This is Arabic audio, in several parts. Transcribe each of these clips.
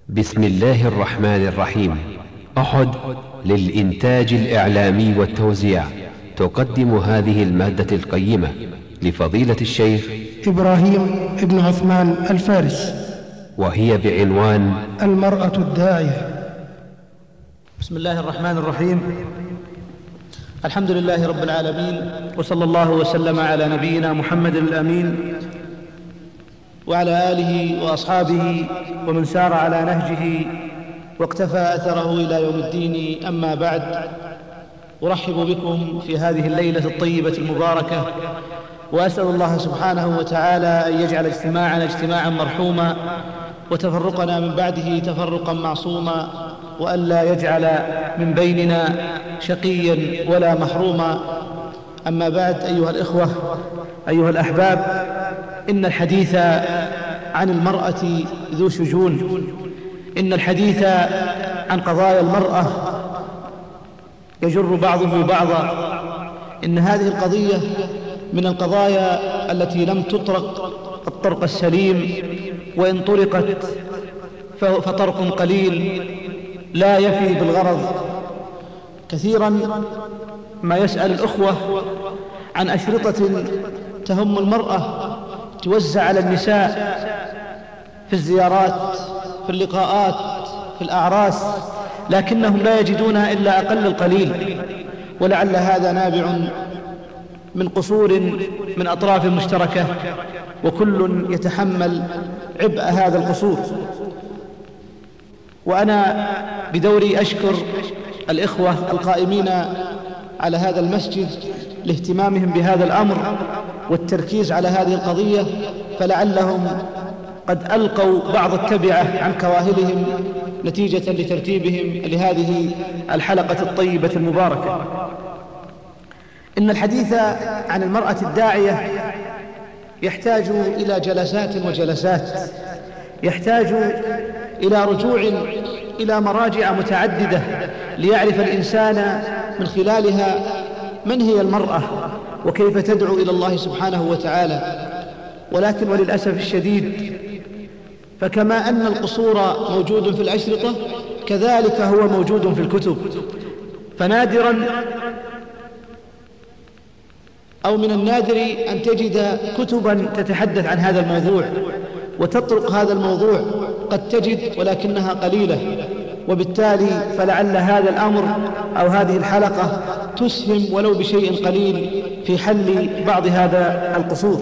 بسم الله الرحمن الرحيم. أحد للإنتاج الإعلامي والتوزيع تقدم هذه المادة القيمة لفضيلة الشيخ إبراهيم ابن عثمان الفارس، وهي بعنوان المرأة الداعية. بسم الله الرحمن الرحيم. الحمد لله رب العالمين، وصلى الله وسلم على نبينا محمد الأمين وعلى آله وأصحابه ومن سار على نهجه واقتفى أثره إلى يوم الدين. أما بعد، أرحب بكم في هذه الليلة الطيبة المباركة، وأسأل الله سبحانه وتعالى أن يجعل اجتماعنا اجتماعا مرحوما، وتفرقنا من بعده تفرقا معصوما، وألا يجعل من بيننا شقيا ولا محروما. أما بعد، أيها الإخوة، أيها الأحباب، إن الحديث عن المرأة ذو شجون، إن الحديث عن قضايا المرأة يجر بعضه بعضا. إن هذه القضية من القضايا التي لم تطرق الطرق السليم، وإن طرقت فطرق قليل لا يفي بالغرض. كثيرا ما يسأل الأخوة عن أشرطة تهم المرأة توزع على النساء في الزيارات، في اللقاءات، في الأعراس، لكنهم لا يجدونها إلا أقل القليل، ولعل هذا نابع من قصور من أطراف مشتركة، وكل يتحمل عبء هذا القصور. وأنا بدوري أشكر الإخوة القائمين على هذا المسجد لاهتمامهم بهذا الأمر والتركيز على هذه القضية، فلعلهم قد ألقوا بعض التبعة عن كواهلهم نتيجة لترتيبهم لهذه الحلقة الطيبة المباركة. إن الحديث عن المرأة الداعية يحتاج إلى جلسات وجلسات، يحتاج إلى رجوع إلى مراجع متعددة ليعرف الإنسان من خلالها من هي المرأة وكيف تدعو إلى الله سبحانه وتعالى. ولكن وللأسف الشديد، فكما أن القصور موجود في الأشرطة، كذلك هو موجود في الكتب. فنادرا أو من النادر أن تجد كتبا تتحدث عن هذا الموضوع وتطرق هذا الموضوع، قد تجد ولكنها قليلة. وبالتالي فلعل هذا الأمر أو هذه الحلقة تسهم ولو بشيء قليل في حل بعض هذا القصور.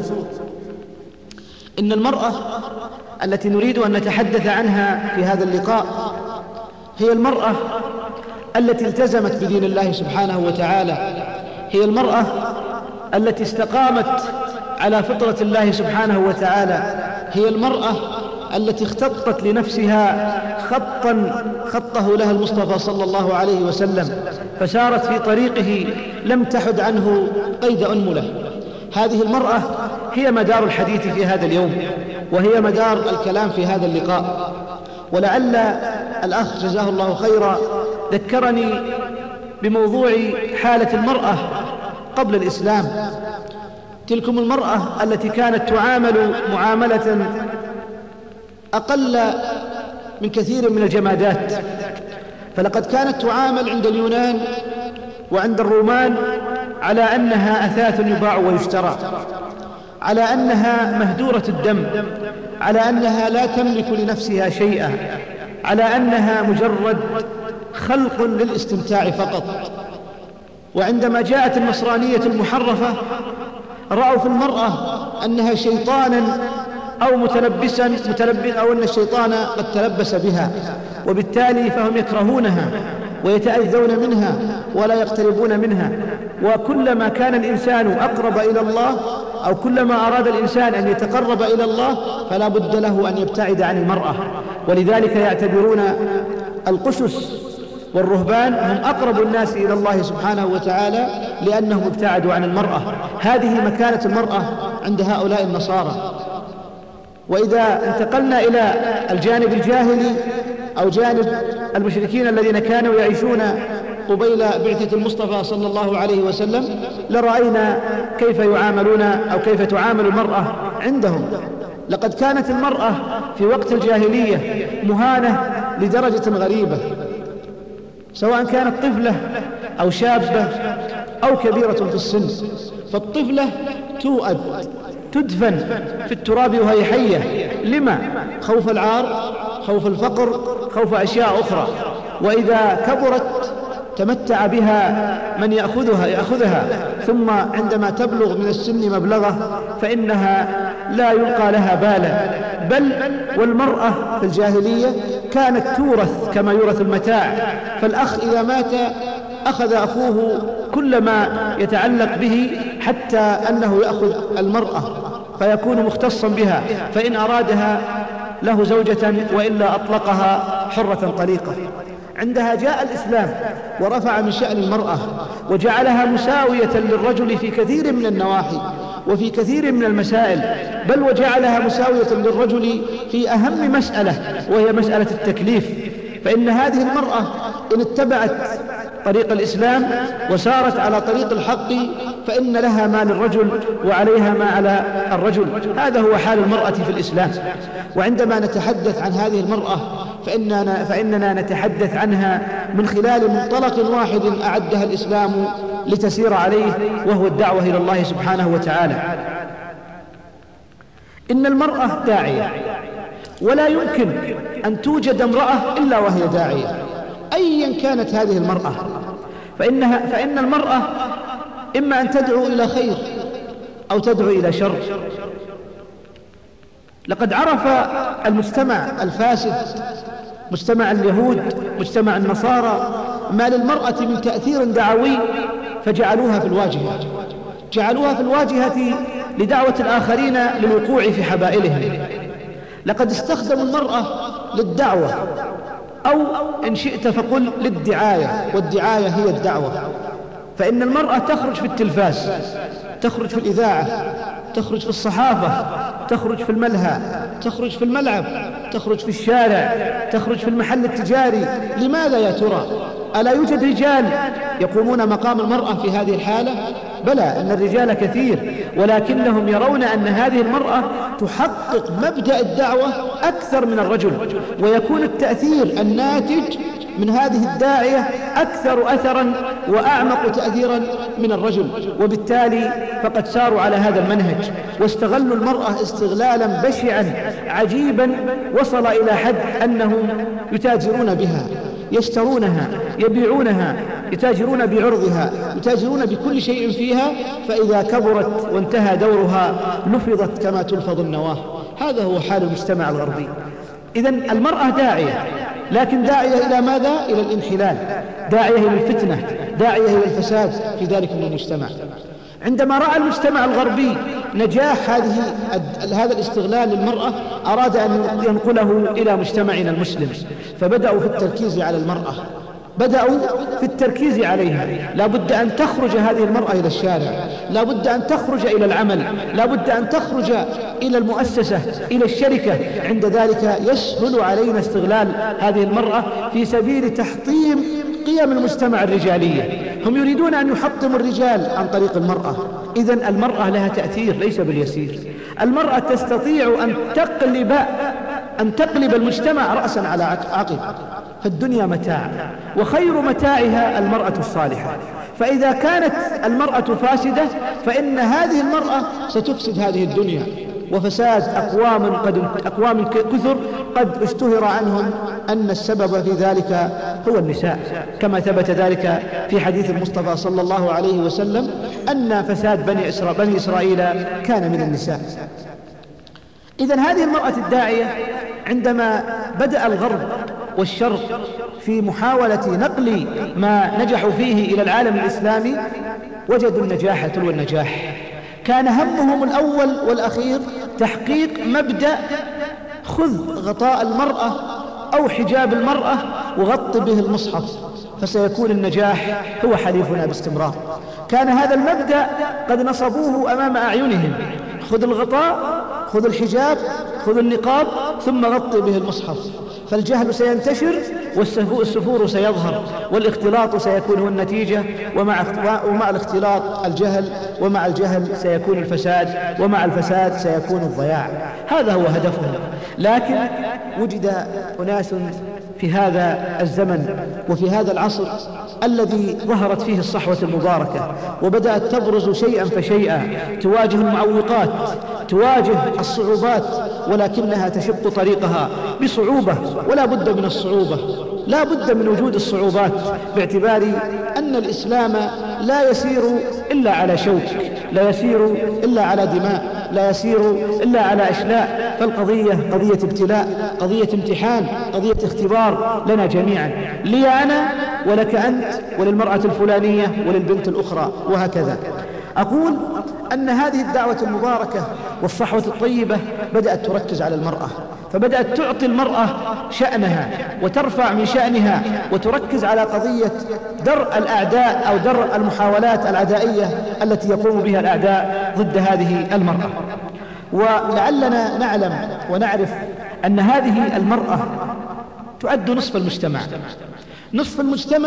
إن المرأة التي نريد أن نتحدث عنها في هذا اللقاء هي المرأة التي التزمت بدين الله سبحانه وتعالى، هي المرأة التي استقامت على فطرة الله سبحانه وتعالى، هي المرأة التي اختطت لنفسها خطا خطه لها المصطفى صلى الله عليه وسلم، فسارت في طريقه لم تحد عنه قيد أنملة. هذه المرأة هي مدار الحديث في هذا اليوم، وهي مدار الكلام في هذا اللقاء. ولعل الأخ جزاه الله خيرا ذكرني بموضوع حالة المرأة قبل الإسلام، تلكم المرأة التي كانت تعامل معاملة أقل من كثير من الجمادات. فلقد كانت تعامل عند اليونان وعند الرومان على أنها أثاث يباع ويشترى، على أنها مهدورة الدم، على أنها لا تملك لنفسها شيئا، على أنها مجرد خلق للاستمتاع فقط. وعندما جاءت النصرانية المحرفة رأوا في المرأة أنها شيطانا أو متلبس أو أن الشيطان قد تلبس بها، وبالتالي فهم يكرهونها ويتأذون منها ولا يقتربون منها. وكلما كان الإنسان أقرب إلى الله، أو كلما أراد الإنسان أن يتقرب إلى الله، فلا بد له أن يبتعد عن المرأة. ولذلك يعتبرون القسس والرهبان هم أقرب الناس إلى الله سبحانه وتعالى لأنهم ابتعدوا عن المرأة. هذه مكانة المرأة عند هؤلاء النصارى. وإذا انتقلنا إلى الجانب الجاهلي أو جانب المشركين الذين كانوا يعيشون قبيل بعثة المصطفى صلى الله عليه وسلم، لرأينا كيف يعاملون أو كيف تعامل المرأة عندهم. لقد كانت المرأة في وقت الجاهلية مهانة لدرجة غريبة، سواء كانت طفلة أو شابة أو كبيرة في السن. فالطفلة توأد تدفن في التراب وهي حية. لما؟ خوف العار، خوف الفقر، خوف أشياء أخرى. وإذا كبرت تمتع بها من يأخذها، ثم عندما تبلغ من السن مبلغه فإنها لا يلقى لها بالا. بل والمرأة في الجاهلية كانت تورث كما يورث المتاع. فالأخ إذا مات أخذ أخوه كل ما يتعلق به، حتى أنه يأخذ المرأة فيكون مختصا بها، فإن أرادها له زوجة وإلا أطلقها حرة طليقة. عندها جاء الإسلام ورفع من شأن المرأة وجعلها مساوية للرجل في كثير من النواحي وفي كثير من المسائل، بل وجعلها مساوية للرجل في أهم مسألة وهي مسألة التكليف. فإن هذه المرأة إن اتبعت طريق الإسلام وسارت على طريق الحق فإن لها ما للرجل وعليها ما على الرجل. هذا هو حال المرأة في الإسلام. وعندما نتحدث عن هذه المرأة فإننا نتحدث عنها من خلال منطلق واحد أعدها الإسلام لتسير عليه، وهو الدعوة إلى الله سبحانه وتعالى. إن المرأة داعية، ولا يمكن أن توجد امرأة إلا وهي داعية أيا كانت هذه المرأة. فإن المرأة إما أن تدعو إلى خير أو تدعو إلى شر. لقد عرف المجتمع الفاسد، مجتمع اليهود، مجتمع النصارى، ما للمرأة من تأثير دعوي، فجعلوها في الواجهة، جعلوها في الواجهة لدعوة الآخرين للوقوع في حبائلهم. لقد استخدموا المرأة للدعوة، أو إن شئت فقل للدعاية، والدعاية هي الدعوة. فإن المرأة تخرج في التلفاز، تخرج في الإذاعة، تخرج في الصحافة، تخرج في الملهى، تخرج في الملعب، تخرج في الشارع، تخرج في المحل التجاري. لماذا يا ترى؟ ألا يوجد رجال يقومون مقام المرأة في هذه الحالة؟ بلى، أن الرجال كثير، ولكنهم يرون أن هذه المرأة تحقق مبدأ الدعوة أكثر من الرجل، ويكون التأثير الناتج من هذه الداعية أكثر أثرا وأعمق تأثيرا من الرجل. وبالتالي فقد ساروا على هذا المنهج واستغلوا المرأة استغلالا بشعا عجيبا، وصل إلى حد أنهم يتاجرون بها، يشترونها، يبيعونها، يتاجرون بعرضها، يتاجرون بكل شيء فيها. فإذا كبرت وانتهى دورها لفظت كما تلفظ النواه. هذا هو حال المجتمع الغربي. إذن المرأة داعية، لكن داعية إلى ماذا؟ إلى الانحلال، داعية إلى الفتنة، داعية إلى الفساد في ذلك المجتمع. عندما رأى المجتمع الغربي نجاح هذا الاستغلال للمرأة، أراد أن ينقله إلى مجتمعنا المسلم، فبدأوا في التركيز على المرأة، بدأوا في التركيز عليها. لا بد أن تخرج هذه المرأة إلى الشارع، لا بد أن تخرج إلى العمل، لا بد أن تخرج إلى المؤسسة، إلى الشركة. عند ذلك يسهل علينا استغلال هذه المرأة في سبيل تحطيم قيم المجتمع الرجالية. هم يريدون أن يحطموا الرجال عن طريق المرأة. إذن المرأة لها تأثير ليس باليسير. المرأة تستطيع أن تقلب المجتمع رأسا على عقب. فالدنيا متاع، وخير متاعها المرأة الصالحة. فإذا كانت المرأة فاسدة فإن هذه المرأة ستفسد هذه الدنيا. وفساد أقوام كثر قد اشتهر عنهم أن السبب في ذلك هو النساء، كما ثبت ذلك في حديث المصطفى صلى الله عليه وسلم أن فساد بني إسرائيل كان من النساء. إذن هذه المرأة الداعية عندما بدأ الغرب والشرق في محاولة نقل ما نجحوا فيه إلى العالم الإسلامي، وجدوا النجاح تلو النجاح. كان همهم الأول والأخير تحقيق مبدأ خذ غطاء المرأة أو حجاب المرأة وغط به المصحف فسيكون النجاح هو حليفنا باستمرار. كان هذا المبدأ قد نصبوه أمام أعينهم: خذ الغطاء، خذ الحجاب، خذ النقاب، ثم غطي به المصحف، فالجهل سينتشر والسفور سيظهر والاختلاط سيكون هو النتيجة، ومع الاختلاط الجهل، ومع الجهل سيكون الفساد، ومع الفساد سيكون الضياع. هذا هو هدفهم. لكن وجد أناس في هذا الزمن وفي هذا العصر الذي ظهرت فيه الصحوة المباركة وبدأت تبرز شيئا فشيئا، تواجه المعوقات، تواجه الصعوبات، ولكنها تشق طريقها بصعوبة، ولا بد من الصعوبة، لا بد من وجود الصعوبات، باعتبار أن الإسلام لا يسير إلا على شوك، لا يسير إلا على دماء، لا يسير إلا على أشلاء. فالقضية قضية ابتلاء، قضية امتحان، قضية اختبار لنا جميعا، لي أنا ولك أنت وللمرأة الفلانية وللبنت الأخرى، وهكذا. أقول أن هذه الدعوة المباركة والصحوة الطيبة بدأت تركز على المرأة، فبدأت تعطي المرأة شأنها وترفع من شأنها وتركز على قضية درء الأعداء أو درء المحاولات العدائية التي يقوم بها الأعداء ضد هذه المرأة. ولعلنا نعلم ونعرف أن هذه المرأة تؤد نصف المجتمع، نصف المجتمع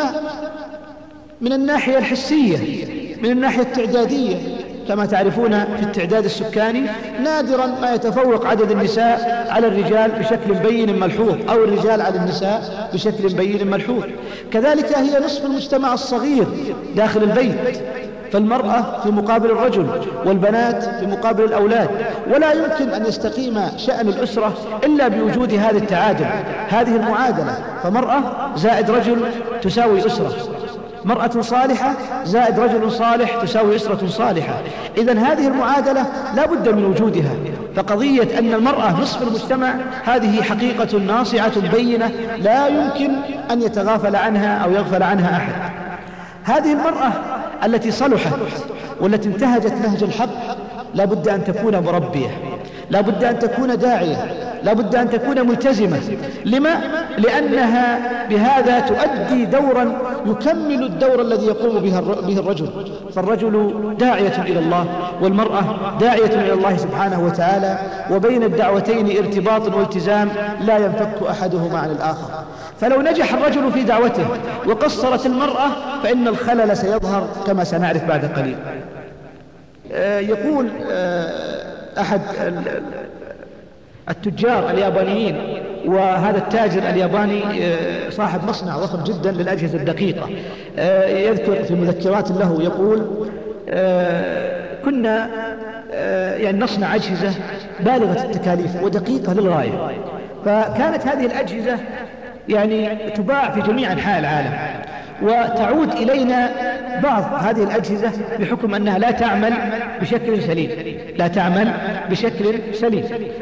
من الناحية الحسية، من الناحية التعدادية. كما تعرفون في التعداد السكاني نادرا ما يتفوق عدد النساء على الرجال بشكل بين ملحوظ، أو الرجال على النساء بشكل بين ملحوظ. كذلك هي نصف المجتمع الصغير داخل البيت، فالمرأة في مقابل الرجل والبنات في مقابل الأولاد، ولا يمكن أن يستقيم شأن الأسرة إلا بوجود هذا التعادل، هذه المعادلة. فمرأة زائد رجل تساوي أسرة، مرأة صالحة زائد رجل صالح تساوي أسرة صالحة. إذن هذه المعادلة لا بد من وجودها. فقضية أن المرأة نصف المجتمع هذه حقيقة ناصعة بينة لا يمكن أن يتغافل عنها أو يغفل عنها أحد. هذه المرأة التي صلحت والتي انتهجت نهج الحق لا بد أن تكون مربية، لا بد أن تكون داعية، لا بد أن تكون ملتزمة. لما؟ لأنها بهذا تؤدي دورا يكمل الدور الذي يقوم به الرجل. فالرجل داعية إلى الله والمرأة داعية إلى الله سبحانه وتعالى، وبين الدعوتين ارتباط والتزام لا ينفك أحدهما عن الآخر. فلو نجح الرجل في دعوته وقصرت المرأة فإن الخلل سيظهر كما سنعرف بعد قليل. يقول أحد التجار اليابانيين، وهذا التاجر الياباني صاحب مصنع ضخم جدا للأجهزة الدقيقة، يذكر في مذكرات له يقول: كنا يعني نصنع أجهزة بالغة التكاليف ودقيقة للغاية، فكانت هذه الأجهزة يعني تباع في جميع أنحاء العالم، وتعود إلينا بعض هذه الأجهزة بحكم أنها لا تعمل بشكل سليم، لا تعمل بشكل سليم.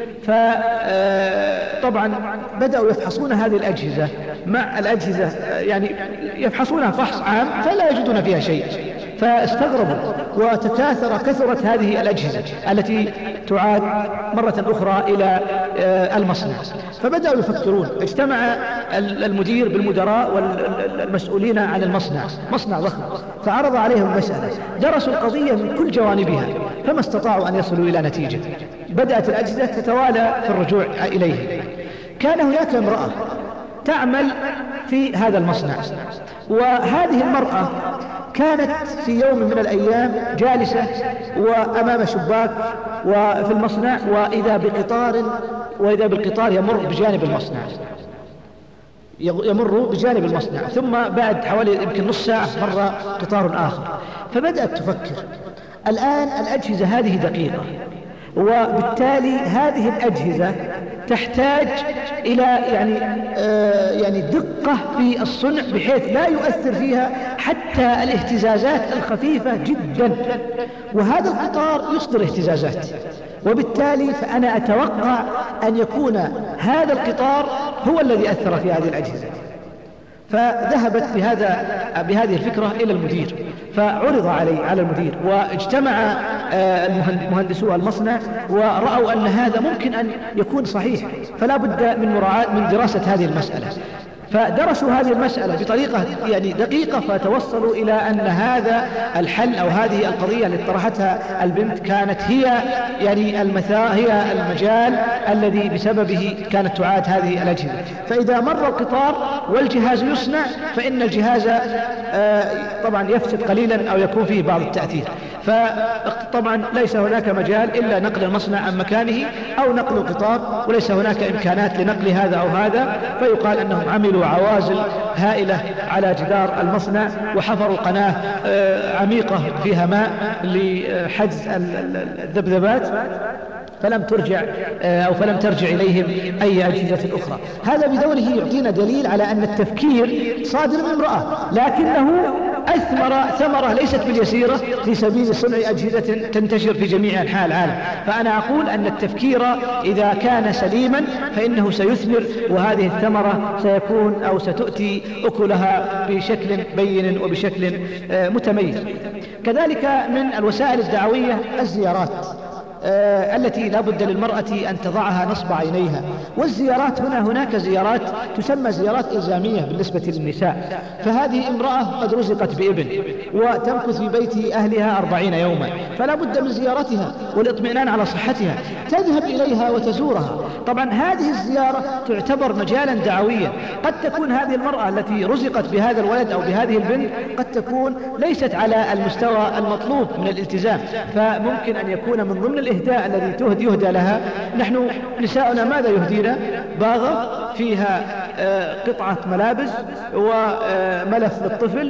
فطبعا بدأوا يفحصون هذه الأجهزة مع الأجهزة، يعني يفحصونها فحص عام فلا يجدون فيها شيء، فاستغربوا كثرت هذه الأجهزة التي تعاد مرة أخرى إلى المصنع. فبدأوا يفكرون، اجتمع المدير بالمدراء والمسؤولين عن المصنع، مصنع ضخم، فعرض عليهم المسألة، درسوا القضية من كل جوانبها فما استطاعوا أن يصلوا إلى نتيجة. بدأت الأجهزة تتوالى في الرجوع إليه. كان هناك امرأة تعمل في هذا المصنع، وهذه المرأة كانت في يوم من الأيام جالسة وأمام شباك وفي المصنع، وإذا بالقطار يمر بجانب المصنع، يمر بجانب المصنع، ثم بعد حوالي يمكن نص ساعة مر قطار آخر. فبدأت تفكر، الآن الأجهزة هذه دقيقة، وبالتالي هذه الأجهزة تحتاج إلى يعني دقة في الصنع بحيث لا يؤثر فيها حتى الاهتزازات الخفيفة جدا، وهذا القطار يصدر اهتزازات، وبالتالي فأنا أتوقع أن يكون هذا القطار هو الذي أثر في هذه الأجهزة. فذهبت بهذه الفكرة إلى المدير، فعرض على المدير، واجتمع مهندسو المصنع ورأوا أن هذا ممكن أن يكون صحيح، فلا بد من دراسة هذه المسألة. فدرسوا هذه المسألة بطريقة يعني دقيقة، فتوصلوا إلى أن هذا الحل أو هذه القضية التي طرحتها البنت كانت هي يعني هي المجال الذي بسببه كانت تعاد هذه الأجهزة. فإذا مر القطار والجهاز يصنع فإن الجهاز طبعا يفسد قليلا أو يكون فيه بعض التأثير، فطبعا ليس هناك مجال إلا نقل المصنع عن مكانه أو نقل القطار، وليس هناك إمكانات لنقل هذا أو هذا، فيقال أنهم عملوا عوازل هائلة على جدار المصنع وحفروا قناة عميقة فيها ماء لحجز الذبذبات، فلم ترجع إليهم أي أجهزة أخرى. هذا بدوره يعطينا دليل على أن التفكير صادر من امرأة، لكنه أثمر ثمرة ليست باليسيرة في سبيل صنع أجهزة تنتشر في جميع أنحاء العالم. فأنا أقول أن التفكير إذا كان سليما فإنه سيثمر، وهذه الثمرة سيكون أو ستؤتي أكلها بشكل بين وبشكل متميز. كذلك من الوسائل الدعوية الزيارات التي لا بد للمرأة أن تضعها نصب عينيها. والزيارات هناك زيارات تسمى زيارات إلزامية بالنسبة للنساء، فهذه امرأة قد رزقت بابن وتمكث في بيت أهلها 40 يوما، فلا بد من زيارتها والاطمئنان على صحتها، تذهب إليها وتزورها. طبعا هذه الزيارة تعتبر مجالا دعويا. قد تكون هذه المرأة التي رزقت بهذا الولد أو بهذه البنت قد تكون ليست على المستوى المطلوب من الالتزام، فممكن أن يكون من ضمن الإهداء الذي يهدى لها. نحن نساؤنا ماذا يهدينا؟ باغة فيها قطعة ملابس وملف للطفل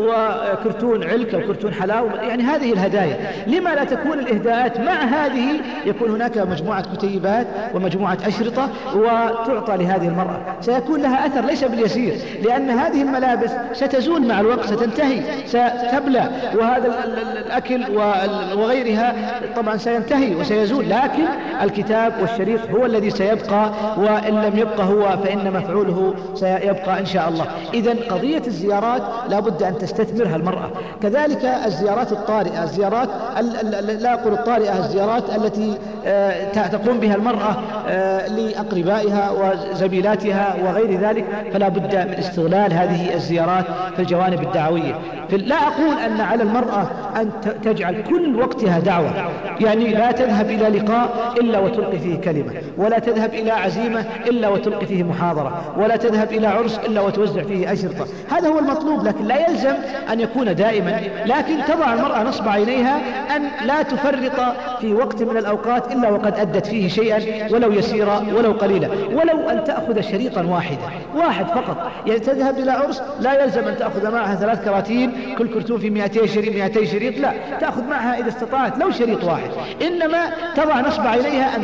وكرتون علك أو كرتون حلاوة، يعني هذه الهدايا. لما لا تكون الإهداءات مع هذه؟ يكون هناك مجموعة كتيبات ومجموعة أشرطة وتعطى لهذه المرأة، سيكون لها أثر ليس باليسير، لأن هذه الملابس ستزول مع الوقت، ستنتهي، ستبلى، وهذا الأكل وغيرها طبعا سينتهي وسيزول، لكن الكتاب والشريط هو الذي سيبقى، وإن لم يبقى هو فإن مفعوله سيبقى إن شاء الله. إذن قضية الزيارات لا بد أن تستثمرها المرأة. كذلك الزيارات الطارئة، الزيارات لا أقول الطارئة، الزيارات التي تقوم بها المرأة لأقربائها وزميلاتها وغير ذلك، فلا بد من استغلال هذه الزيارات في الجوانب الدعوية. لا أقول أن على المرأة أن تجعل كل وقتها دعوة، يعني لا تذهب إلى لقاء إلا وتلقي فيه كلمة، ولا تذهب إلى عزيمة إلا وتلقي فيه محاضرة، ولا تذهب إلى عرس إلا وتوزع فيه أشرطة. هذا هو المطلوب، لكن لا يلزم أن يكون دائما. لكن تضع المرأة نصب عينيها أن لا تفرط في وقت من الأوقات إلا وقد أدت فيه شيئا ولو يسيرا ولو قليلا، ولو أن تأخذ شريطا واحد فقط. يعني تذهب إلى عرس لا يلزم أن تأخذ معها 3 كراتين كل كرتون في 200 شريط، لا، تأخذ معها إذا استطاعت لو شريط واحد، إنما تضع نصب عينيها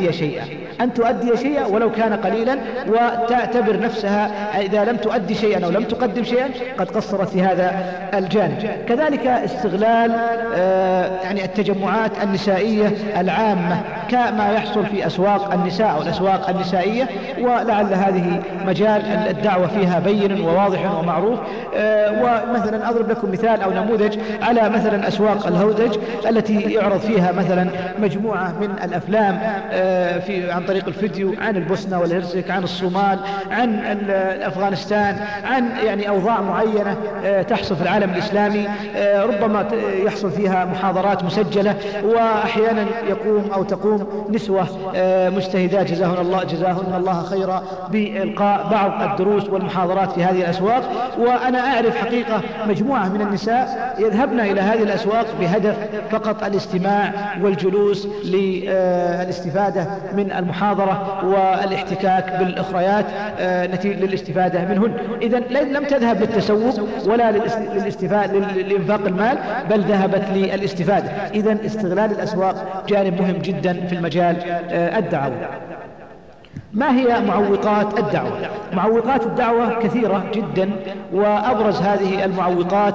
أن تؤدي شيئا ولو كان قليلا، وتعتبر نفسها إذا لم تؤدي شيئا أو لم تقدم شيئا قد قصرت في هذا الجانب. كذلك استغلال يعني التجمعات النسائية العامة كما يحصل في أسواق النساء أو الأسواق النسائية، ولعل هذه مجال الدعوة فيها بين وواضح ومعروف. ومثلا أضرب لكم مثال أو نموذج على مثلا أسواق الهودج التي يعرض فيها مثلا مجموعة من الأفلام عن طريق الفيديو عن البوسنة والهرسك، عن الصومال، عن أفغانستان، عن يعني أوضاع معينة تحصل في العالم الإسلامي، ربما يحصل فيها محاضرات مسجلة، وأحيانا تقوم نسوة مجتهدات جزاهن الله خيرا بإلقاء بعض الدروس والمحاضرات في هذه الأسواق. وأنا أعرف حقيقة مجموعة من النساء يذهبن إلى هذه الأسواق بهدف فقط الاستماع والجلوس للاستفادة من المحاضرة والاحتكاك بالأخريات للاستفادة منهن. إذن لم تذهب للتسوق ولا لإنفاق المال، بل ذهبت للاستفادة. إذن استغلال الأسواق جانب مهم جدا في المجال الدعوي. ما هي معوقات الدعوة؟ معوقات الدعوة كثيرة جدا، وأبرز هذه المعوقات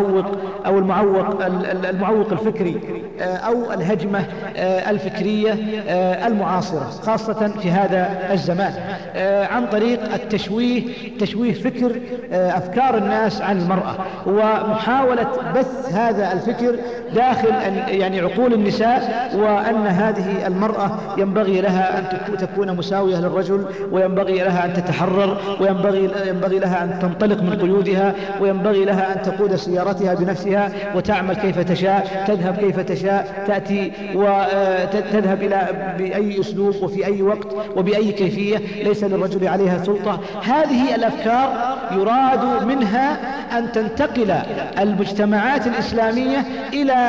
المعوق الفكري أو الهجمة الفكرية المعاصرة خاصة في هذا الزمان، عن طريق تشويه فكر أفكار الناس عن المرأة، ومحاولة بث هذا الفكر داخل يعني عقول النساء، وأن هذه المرأة ينبغي لها أن تكون مساوية للرجل، وينبغي لها أن تتحرر، وينبغي لها أن تنطلق من قيودها، وينبغي لها أن تقود سيارتها بنفسها وتعمل كيف تشاء، تذهب كيف تشاء، تأتي وتذهب بأي أسلوب وفي أي وقت وبأي كيفية، ليس للرجل عليها سلطة. هذه الأفكار يراد منها أن تنتقل المجتمعات الإسلامية إلى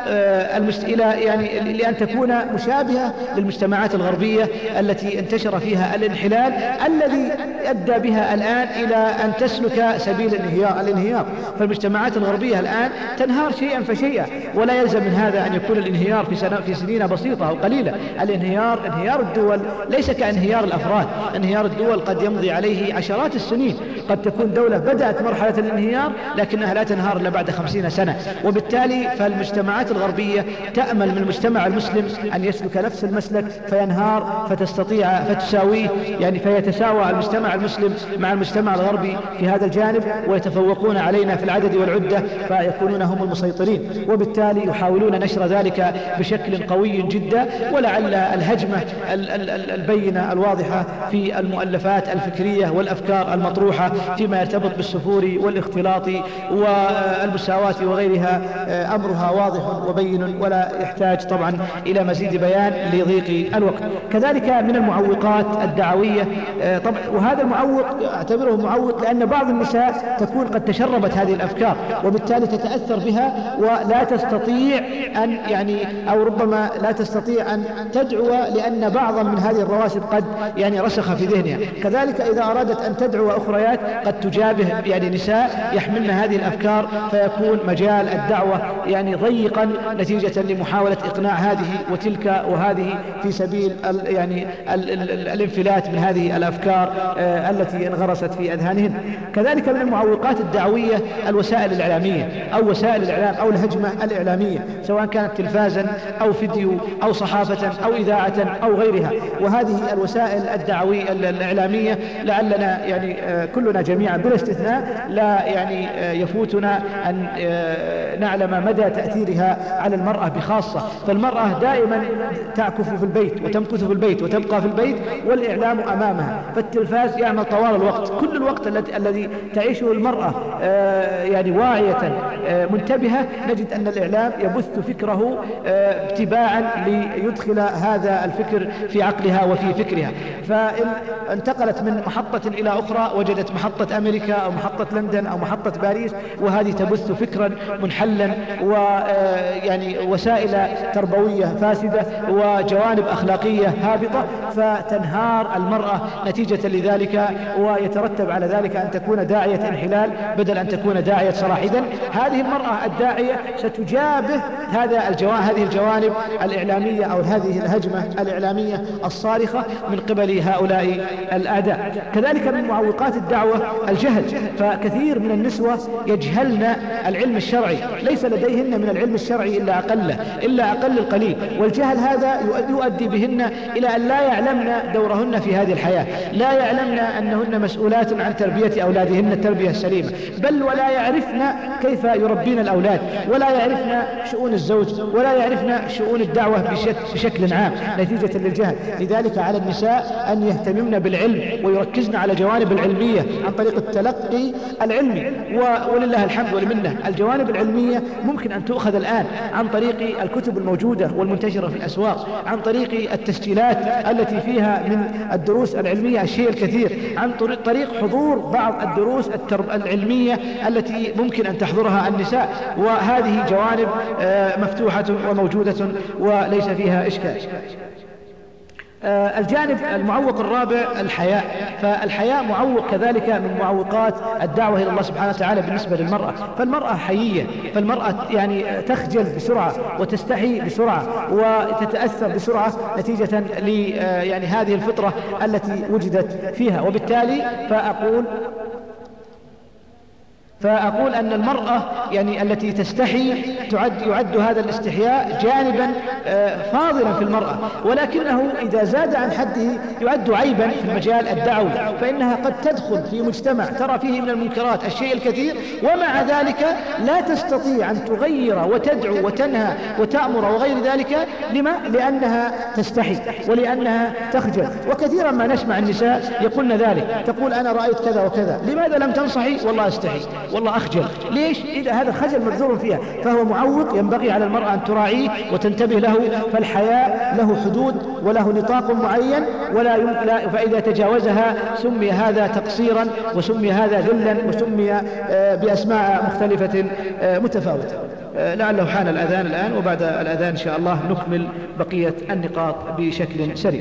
يعني لأن تكون مشابهة للمجتمعات الغربية التي انتشر فيها الانحلال، الذي أدى بها الآن إلى أن تسلك سبيل الانهيار. فالمجتمعات الغربية الآن تنهار شيئا فشيئا، ولا يلزم من هذا أن يكون الانهيار في سنين بسيطة أو قليلة. انهيار الدول ليس كانهيار الأفراد. انهيار الدول قد يمضي عليه عشرات السنين، قد تكون دولة بدأت مرحلة الانهيار لكنها لا تنهار إلا بعد 50 سنة. وبالتالي فالمجتمعات الغربية تأمل من المجتمع المسلم أن يسلك نفس المسلك فينهار، فتساويه، يعني فيتساوى المجتمع المسلم مع المجتمع الغربي في هذا الجانب، ويتفوقون علينا في العدد والعدة فيكونون هم المسيطرين. وبالتالي يحاولون نشر ذلك بشكل قوي جدا، ولعل الهجمة البينة الواضحة في المؤلفات الفكرية والأفكار المطروحة فيما يرتبط بالسفور والاختلاط والمساواة وغيرها أمرها واضح وبين، ولا يحتاج طبعا إلى مزيد بيان لضيق الوقت. كذلك من المعوقات الدعوية طبعا، وهذا المعوق أعتبره معوق لأن بعض النساء تكون قد تشربت هذه الأفكار، وبالتالي تتأثر بها ولا تستطيع أن أو ربما لا تستطيع أن تدعو، لأن بعضا من هذه الرواسب قد رسخ في ذهنها. كذلك إذا أرادت أن تدعو أخريات قد تجابه نساء يحملن هذه الأفكار، فيكون مجال الدعوة ضيقا نتيجة لمحاولة إقناع هذه وتلك وهذه في سبيل الانفلات من هذه الأفكار التي انغرست في أذهانهن. كذلك من المعوقات الدعوية الوسائل الإعلامية أو وسائل الإعلام أو الهجمة الإعلامية، سواء كانت تلفازا أو فيديو أو صحافة أو إذاعة أو غيرها. وهذه الوسائل الدعوية الإعلامية لعلنا كلنا جميعا بلا استثناء لا يفوتنا أن نعلم مدى تأثيرها على المرأة بخاصة. فالمرأة دائما تعكف في البيت وتمكث في البيت وتبقى في البيت والإعلام أمامها، فالتلفاز يعمل طوال الوقت، كل الوقت الذي تعيشه المرأة واعية منتبهة، نجد أن الإعلام يبث فكره اتباعا ليدخل هذا الفكر في عقلها وفي فكرها. فإن انتقلت من محطة إلى أخرى وجدت محطة أمريكا أو محطة لندن أو محطة باريس، وهذه تبث فكرا منحلا وسائل تربوية فاسدة وجوانب أخلاقية هابطة، فتنهار المرأة نتيجة لذلك، ويترتب على ذلك أن تكون داعية انحلال بدل أن تكون داعية صلاح. إذن هذه المرأة الداعية ستجابه هذه الجوانب الإعلامية أو هذه الهجمة الإعلامية الصارخة من قبل هؤلاء الأعداء. كذلك من معوقات الدعوة الجهل، فكثير من النسوة يجهلن العلم الشرعي، ليس لديهن من العلم الشرعي إلا أقل القليل، والجهل هذا يؤدي بهن إلى أن لا يعلمن دورهن في هذه الحياة، لا يعلمن أنهن مسؤولات عن تربية أولادهن التربية السليمة، بل ولا يعرفن كيف يربين الأولاد، ولا يعرفن شؤون الزوج، ولا يعرفن شؤون الدعوة بشكل عام نتيجة للجهل. لذلك على النساء أن يهتممن بالعلم ويركزن على الجوانب العلمية عن طريق التلقي العلمي، ولله الحمد والمنة الجوانب العلمية ممكن أن تؤخذ الآن عن طريق الكتب الموجودة والمنتشرة في الأسواق، عن طريق التسجيلات التي فيها من الدروس العلمية الشيء الكثير، عن طريق حضور بعض الدروس العلمية التي ممكن أن تحضرها النساء، وهذه جوانب مفتوحة وموجودة وليس فيها إشكال. الجانب المعوق الرابع الحياء، فالحياء معوق كذلك من معوقات الدعوة إلى الله سبحانه وتعالى بالنسبة للمرأة. فالمرأة حيية، فالمرأة تخجل بسرعة وتستحي بسرعة وتتأثر بسرعة نتيجة هذه الفطرة التي وجدت فيها. وبالتالي فأقول فأقول أن المرأة يعني التي تستحي يعد هذا الاستحياء جانبا فاضلا في المرأة، ولكنه إذا زاد عن حده يعد عيبا في المجال الدعوي، فإنها قد تدخل في مجتمع ترى فيه من المنكرات الشيء الكثير، ومع ذلك لا تستطيع أن تغير وتدعو وتنهى وتأمر وغير ذلك. لما؟ لأنها تستحي ولأنها تخجل. وكثيرا ما نسمع النساء يقولن ذلك، تقول أنا رأيت كذا وكذا، لماذا لم تنصحي؟ والله أستحي، والله أخجل. ليش؟ إذا هذا خجل مبذور فيها، فهو معوق ينبغي على المرأة أن تراعيه وتنتبه له. فالحياء له حدود وله نطاق معين، فإذا تجاوزها سمي هذا تقصيرا، وسمي هذا ذلا، وسمي بأسماء مختلفة متفاوتة. لعله حان الأذان الآن، وبعد الأذان إن شاء الله نكمل بقية النقاط بشكل سريع.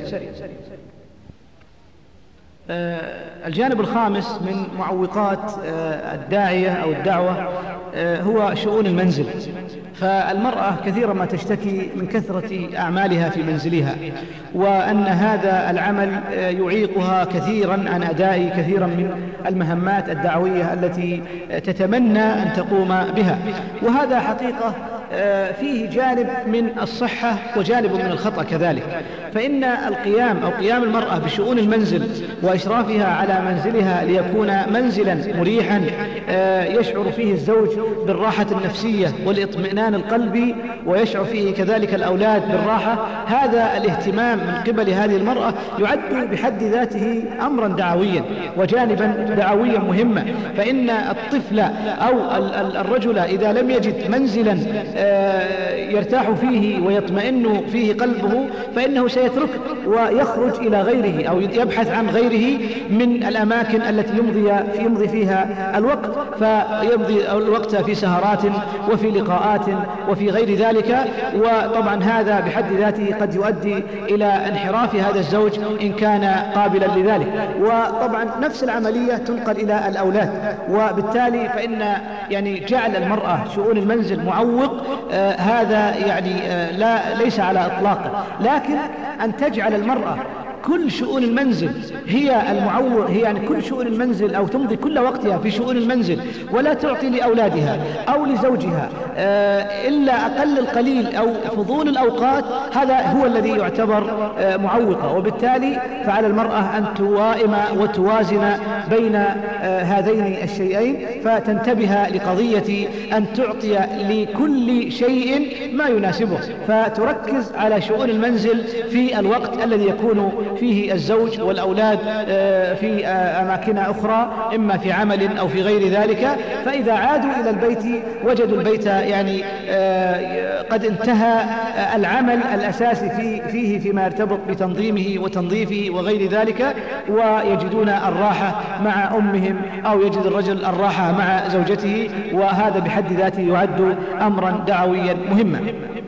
الجانب الخامس من معوقات الداعية أو الدعوة هو شؤون المنزل. فالمرأة كثيرا ما تشتكي من كثرة أعمالها في منزلها، وأن هذا العمل يعيقها كثيرا عن أداء كثيرا من المهمات الدعوية التي تتمنى أن تقوم بها. وهذا حقيقة فيه جانب من الصحة وجانب من الخطأ كذلك. فإن القيام أو قيام المرأة بشؤون المنزل وإشرافها على منزلها ليكون منزلا مريحا يشعر فيه الزوج بالراحة النفسية والاطمئنان القلبي، ويشعر فيه كذلك الأولاد بالراحة، هذا الاهتمام من قبل هذه المرأة يعد بحد ذاته أمرا دعويا وجانبا دعويا مهما. فإن الطفل أو الرجل إذا لم يجد منزلا يرتاح فيه ويطمئن فيه قلبه، فإنه سيتركه ويخرج إلى غيره أو يبحث عن غيره من الأماكن التي يمضي فيها الوقت، فيمضي الوقت في سهرات وفي لقاءات وفي غير ذلك. وطبعا هذا بحد ذاته قد يؤدي إلى انحراف هذا الزوج إن كان قابلا لذلك. وطبعا نفس العملية تنقل إلى الأولاد. وبالتالي فإن يعني جعل المرأة شؤون المنزل معوق هذا يعني ليس على إطلاقه، لكن أن تجعل المرأة كل شؤون المنزل هي المعوق، هي يعني كل شؤون المنزل أو تمضي كل وقتها في شؤون المنزل ولا تعطي لأولادها أو لزوجها إلا أقل القليل أو فضول الأوقات، هذا هو الذي يعتبر معوقا. وبالتالي فعلى المرأة أن توائم وتوازن بين هذين الشيئين، فتنتبه لقضية أن تعطي لكل شيء ما يناسبه، فتركز على شؤون المنزل في الوقت الذي يكون فيه الزوج والأولاد في أماكن أخرى، إما في عمل أو في غير ذلك. فإذا عادوا إلى البيت وجدوا البيت يعني قد انتهى العمل الأساسي فيه فيما يرتبط بتنظيمه وتنظيفه وغير ذلك، ويجدون الراحة مع أمهم أو يجد الرجل الراحة مع زوجته، وهذا بحد ذاته يعد أمرا دعويا مهما.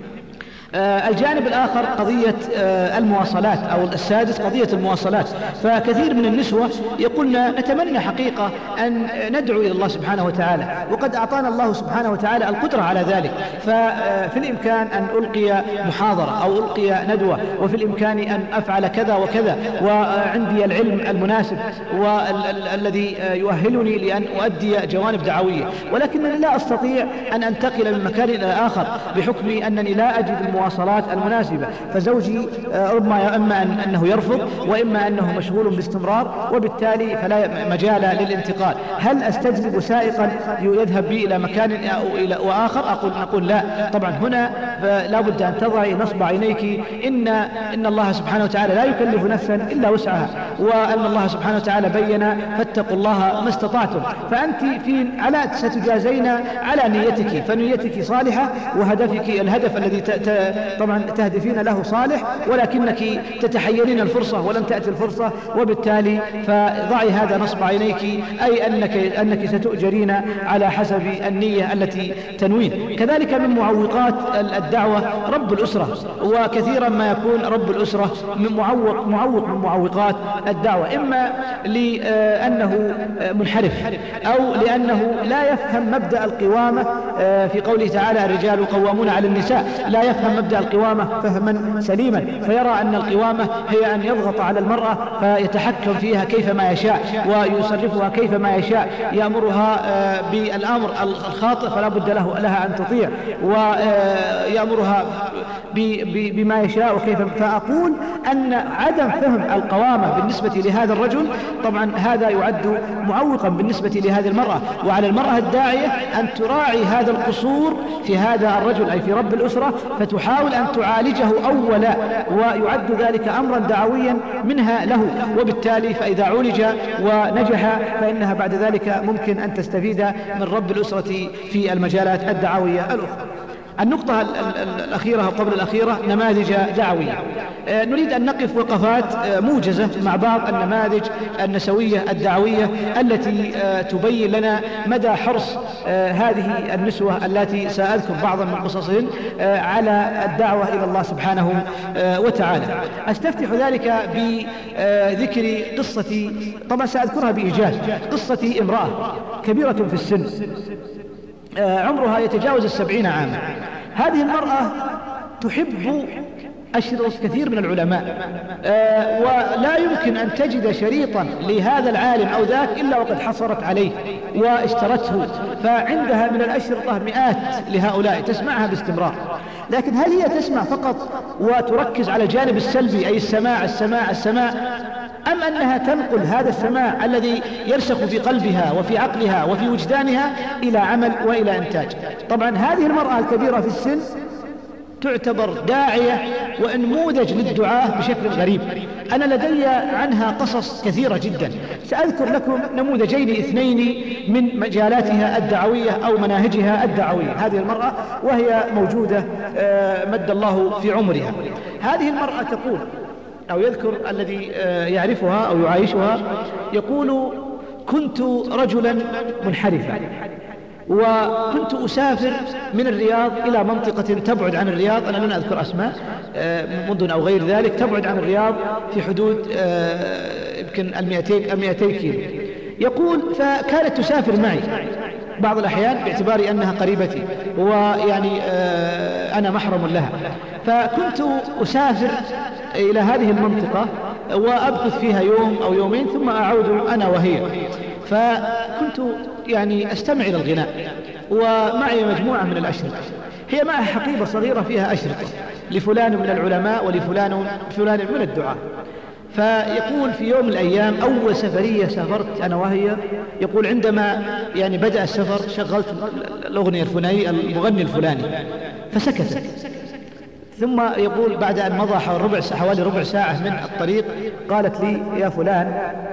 الجانب الآخر قضية المواصلات، أو السادس قضية المواصلات. فكثير من النسوة يقولن نتمنى حقيقة أن ندعو إلى الله سبحانه وتعالى، وقد أعطانا الله سبحانه وتعالى القدرة على ذلك، ففي الإمكان أن ألقي محاضرة أو ألقي ندوة، وفي الإمكان أن أفعل كذا وكذا، وعندي العلم المناسب والذي يؤهلني لأن أؤدي جوانب دعوية، ولكنني لا أستطيع أن أنتقل من مكان إلى آخر بحكم أنني لا أجد المواصلات المناسبة. فزوجي ربما إما أنه يرفض، وإما أنه مشغول باستمرار، وبالتالي فلا مجال للانتقال. هل أستجلب سائقا يذهب بي إلى مكان أو إلى آخر؟ نقول لا. طبعا هنا لا بد أن تضعي نصب عينيك إن الله سبحانه وتعالى لا يكلف نفسا إلا وسعها، وأن الله سبحانه وتعالى بين فاتقوا الله ما استطعتم. فأنت ستجازين على نيتك، فنيتك صالحة، وهدفك الهدف الذي طبعا تهدفين له صالح، ولكنك تتحيرين الفرصة ولم تأتي الفرصة، وبالتالي فضعي هذا نصب عينيك، أي أنك ستؤجرين على حسب النية التي تنوين. كذلك من معوقات الدعوة رب الأسرة، وكثيرا ما يكون رب الأسرة معوق من معوقات الدعوة، إما لأنه منحرف أو لأنه لا يفهم مبدأ القوامة في قوله تعالى الرجال قوامون على النساء، لا يفهم مبدأ القوامة فهما سليما، فيرى أن القوامة هي أن يضغط على المرأة فيتحكم فيها كيفما يشاء ويصرفها كيفما يشاء، يأمرها بالأمر الخاطئ فلا بد لها أن تطيع، ويأمرها بما يشاء وكيف. فأقول أن عدم فهم القوامة بالنسبة لهذا الرجل طبعا هذا يعد معوقا بالنسبة لهذه المرأة، وعلى المرأة الداعية أن تراعي هذا القصور في هذا الرجل أي في رب الأسرة، فتحاول أن تعالجه أولا، ويعد ذلك أمرا دعويا منها له، وبالتالي فإذا عولج ونجح فإنها بعد ذلك ممكن أن تستفيد من رب الأسرة في المجالات الدعوية الأخرى. النقطة الأخيرة قبل الأخيرة نماذج دعوية. نريد أن نقف وقفات موجزة مع بعض النماذج النسوية الدعوية التي تبين لنا مدى حرص هذه النسوة التي سأذكر بعضا من قصصهن على الدعوة إلى الله سبحانه وتعالى. أستفتح ذلك بذكر قصة، طبعا سأذكرها بإيجاز، قصة امرأة كبيرة في السن عمرها يتجاوز 70 عاما. هذه المرأة تحب أشرطة كثير من العلماء، ولا يمكن أن تجد شريطا لهذا العالم أو ذاك إلا وقد حصلت عليه واشترته، فعندها من الأشرطة مئات لهؤلاء تسمعها باستمرار. لكن هل هي تسمع فقط وتركز على الجانب السلبي أي السماع السماع السماع، أم أنها تنقل هذا السماع الذي يرسخ في قلبها وفي عقلها وفي وجدانها إلى عمل وإلى إنتاج؟ طبعا هذه المرأة الكبيرة في السن تعتبر داعية ونموذج للدعاء بشكل غريب. أنا لدي عنها قصص كثيرة جدا، سأذكر لكم نموذجين اثنين من مجالاتها الدعوية أو مناهجها الدعوية. هذه المرأة وهي موجودة مد الله في عمرها. هذه المرأة تقول أو يذكر الذي يعرفها أو يعايشها، يقول: كنت رجلا منحرفا، وكنت أسافر من الرياض إلى منطقة تبعد عن الرياض، أنا لن أذكر أسماء مدن أو غير ذلك، تبعد عن الرياض في حدود يمكن 200 كيلو. يقول: فكانت تسافر معي بعض الأحيان باعتباري أنها قريبتي ويعني أنا محرم لها، فكنت أسافر إلى هذه المنطقة وأبقث فيها يوم أو يومين ثم أعود أنا وهي. فكنت يعني أستمع إلى الغناء ومعي مجموعة من الأشرطة، هي معها حقيبة صغيرة فيها أشرطة لفلان من العلماء ولفلان من الدعاء. فيقول: في يوم من الأيام أول سفرية سافرت أنا وهي، يقول عندما يعني بدأ السفر شغلت الأغنية الفلانية المغني الفلاني فسكت، ثم يقول بعد أن مضى حوالي ربع ساعة من الطريق قالت لي: يا فلان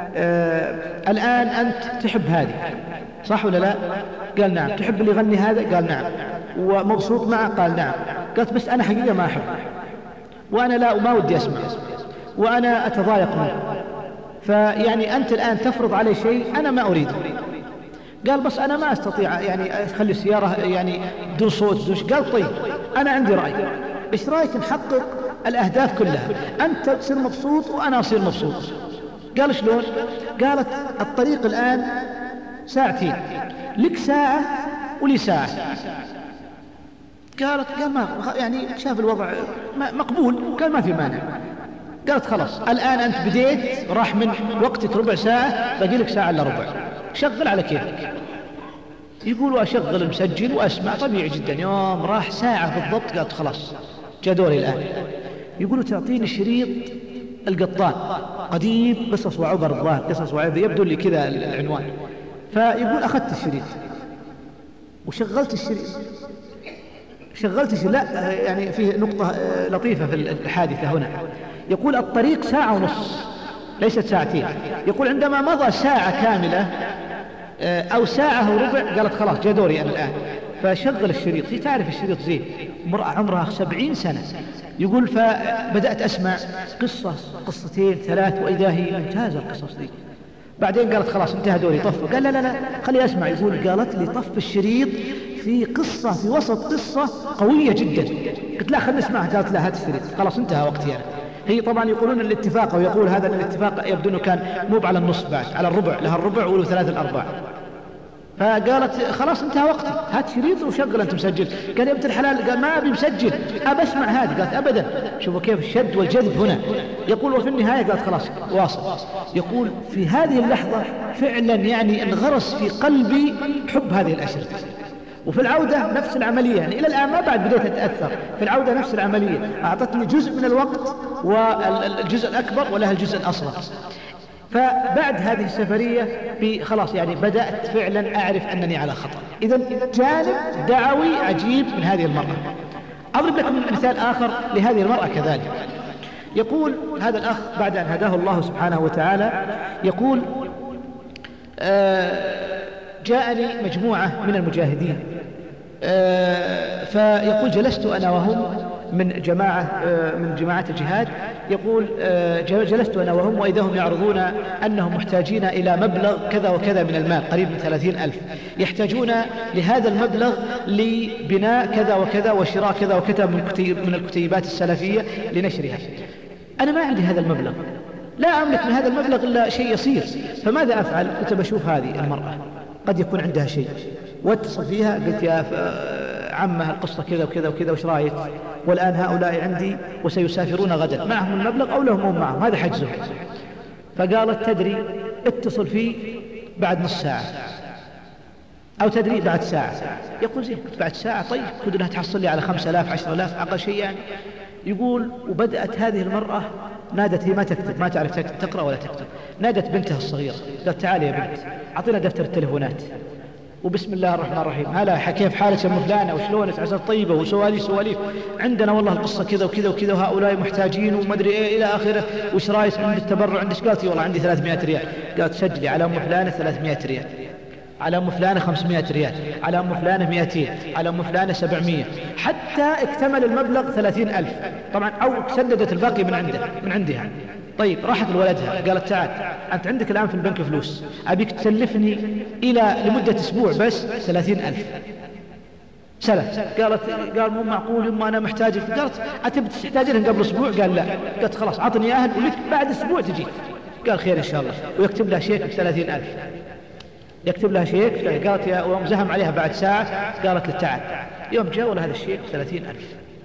الآن أنت تحب هذه صح ولا لا؟ قال نعم. تحب اللي يغني هذا؟ قال نعم. ومبسوط معه؟ قال نعم. قالت: بس أنا حقيقة ما أحب، وأنا ما ودي أسمع، وأنا أتضايق منه، فيعني أنت الآن تفرض علي شيء أنا ما أريده. قال: بس أنا ما أستطيع يعني أخلي السيارة يعني بدون صوت دوش. قال: طيب أنا عندي رأي، إيش رأيك نحقق الأهداف كلها، أنت تصير مبسوط وأنا أصير مبسوط؟ قال: شلون؟ قالت: الطريق الآن 2 ساعتين، لك ساعة ولي ساعة. قال ما يعني شاف الوضع مقبول، قال ما في مانع. قالت: خلاص الآن أنت بديت، راح من وقتك ربع ساعة، باقي لك ساعة إلا ربع، شغل على كيفك. يقول: وأشغل المسجل وأسمع طبيعي جدا. يوم راح ساعة بالضبط قالت: خلاص جاء دوري الآن. يقولوا: تعطيني شريط القطان قديم، قصص وعبر الظاهر، قصص وعبر، يبدو لي كذا العنوان. فيقول: أخذت الشريط وشغلت الشريط. لا يعني فيه نقطة لطيفة في الحادثة هنا. يقول: الطريق 1.5 ساعة ليست 2 ساعتين. يقول: عندما مضى ساعة كاملة أو 1.25 ساعة قالت: خلاص جاء دوري أنا الآن. فشغل الشريط، هي تعرف الشريط زين، امرأة عمرها 70 سنة. يقول: فبدأت أسمع قصة 2 3 وإذا هي ممتازة القصص دي. بعدين قالت: خلاص انتهى دوري، طفه. قال: لا خلي أسمع. يقول: قالت لي طف الشريط في قصة في وسط قصة قوية جدا. قلت: لا خلنا نسمعها. قالت: لا هات الشريط، خلاص انتهى وقتي أنا. هي طبعا يقولون الاتفاق، أو يقول هذا الاتفاق يبدو أنه كان مو على النص، بعد على الربع، لها الربع ولو 3/4. فقالت خلاص انتهى وقتي، هات شريط وشغل أنت مسجل. قال يا بنت الحلال، قال ما أبي مسجل، أبى أسمع هذه. قالت أبدا. شوفوا كيف الشد والجذب هنا. يقول وفي النهاية قالت خلاص واصل. يقول في هذه اللحظة فعلا يعني انغرس في قلبي حب هذه الأشرطة. وفي العودة نفس العملية، يعني إلى الآن ما بعد بديت أتأثر. في العودة نفس العملية، أعطتني جزء من الوقت والجزء الأكبر ولها الجزء الأصغر. فبعد هذه السفرية خلاص يعني بدأت فعلا أعرف أنني على خطر. إذن جانب دعوي عجيب من هذه المرأة. أضرب لكم مثال آخر لهذه المرأة كذلك. يقول هذا الأخ بعد أن هداه الله سبحانه وتعالى، يقول جاءني مجموعة من المجاهدين، فيقول جلست أنا وهم من جماعة الجهاد. يقول جلست أنا وهم وإذا هم يعرضون أنهم محتاجين إلى مبلغ كذا وكذا من المال، قريب من 30,000، يحتاجون لهذا المبلغ لبناء كذا وكذا وشراء كذا وكذا من الكتيبات السلفية لنشرها. أنا ما عندي هذا المبلغ، لا أملك من هذا المبلغ إلا شيء يسير، فماذا أفعل؟ كنت بشوف هذه المرأة قد يكون عندها شيء، واتصل فيها قلت يا عمه القصة كذا وكذا وكذا وش رايك؟ والآن هؤلاء عندي وسيسافرون غدا، معهم المبلغ أو لهم معهم، هذا حجزهم. فقالت تدري اتصل فيه بعد نص ساعة، أو تدري بعد ساعة. يقول زين بعد ساعة، طيب كنت انها تحصل لي على 5,000 10,000 أقل شيء يعني. يقول وبدأت هذه المرأة نادت، هي ما تكتب، ما تعرف تقرأ ولا تكتب، نادت بنتها الصغيرة قالت تعالي يا بنت أعطينا دفتر التليفونات، وبسم الله الرحمن الرحيم، هلا كيف حالك يا ام فلانه وشلونك عساك طيبه وسواليف عندنا والله القصه كذا وكذا وكذا وهؤلاء محتاجين وما ادري ايه الى اخره، وش رايك عند التبرع عندك؟ قالت والله عندي 300 ريال. قالت سجلي على ام فلانه 300 ريال، على ام فلانه 500 ريال، على ام فلانه 200، على ام فلانه 700، حتى اكتمل المبلغ 30,000 طبعا، او سددت الباقي من عندها. طيب راحت لولدها قالت تعال أنت عندك الآن في البنك فلوس، أبيك تسلفني لمدة أسبوع بس 30,000 سلف. قال مو معقول يما أنا محتاج. قالت أتبت تحتاجين قبل أسبوع؟ قال لا. قالت خلاص عطني أهل ولك بعد أسبوع تجي. قال خير إن شاء الله، ويكتب لها شيك ب30,000. يكتب لها شيك. قالت يا ومزهم عليها بعد ساعة. قالت له تعال. يوم جاء ولا هذا الشيك 30,000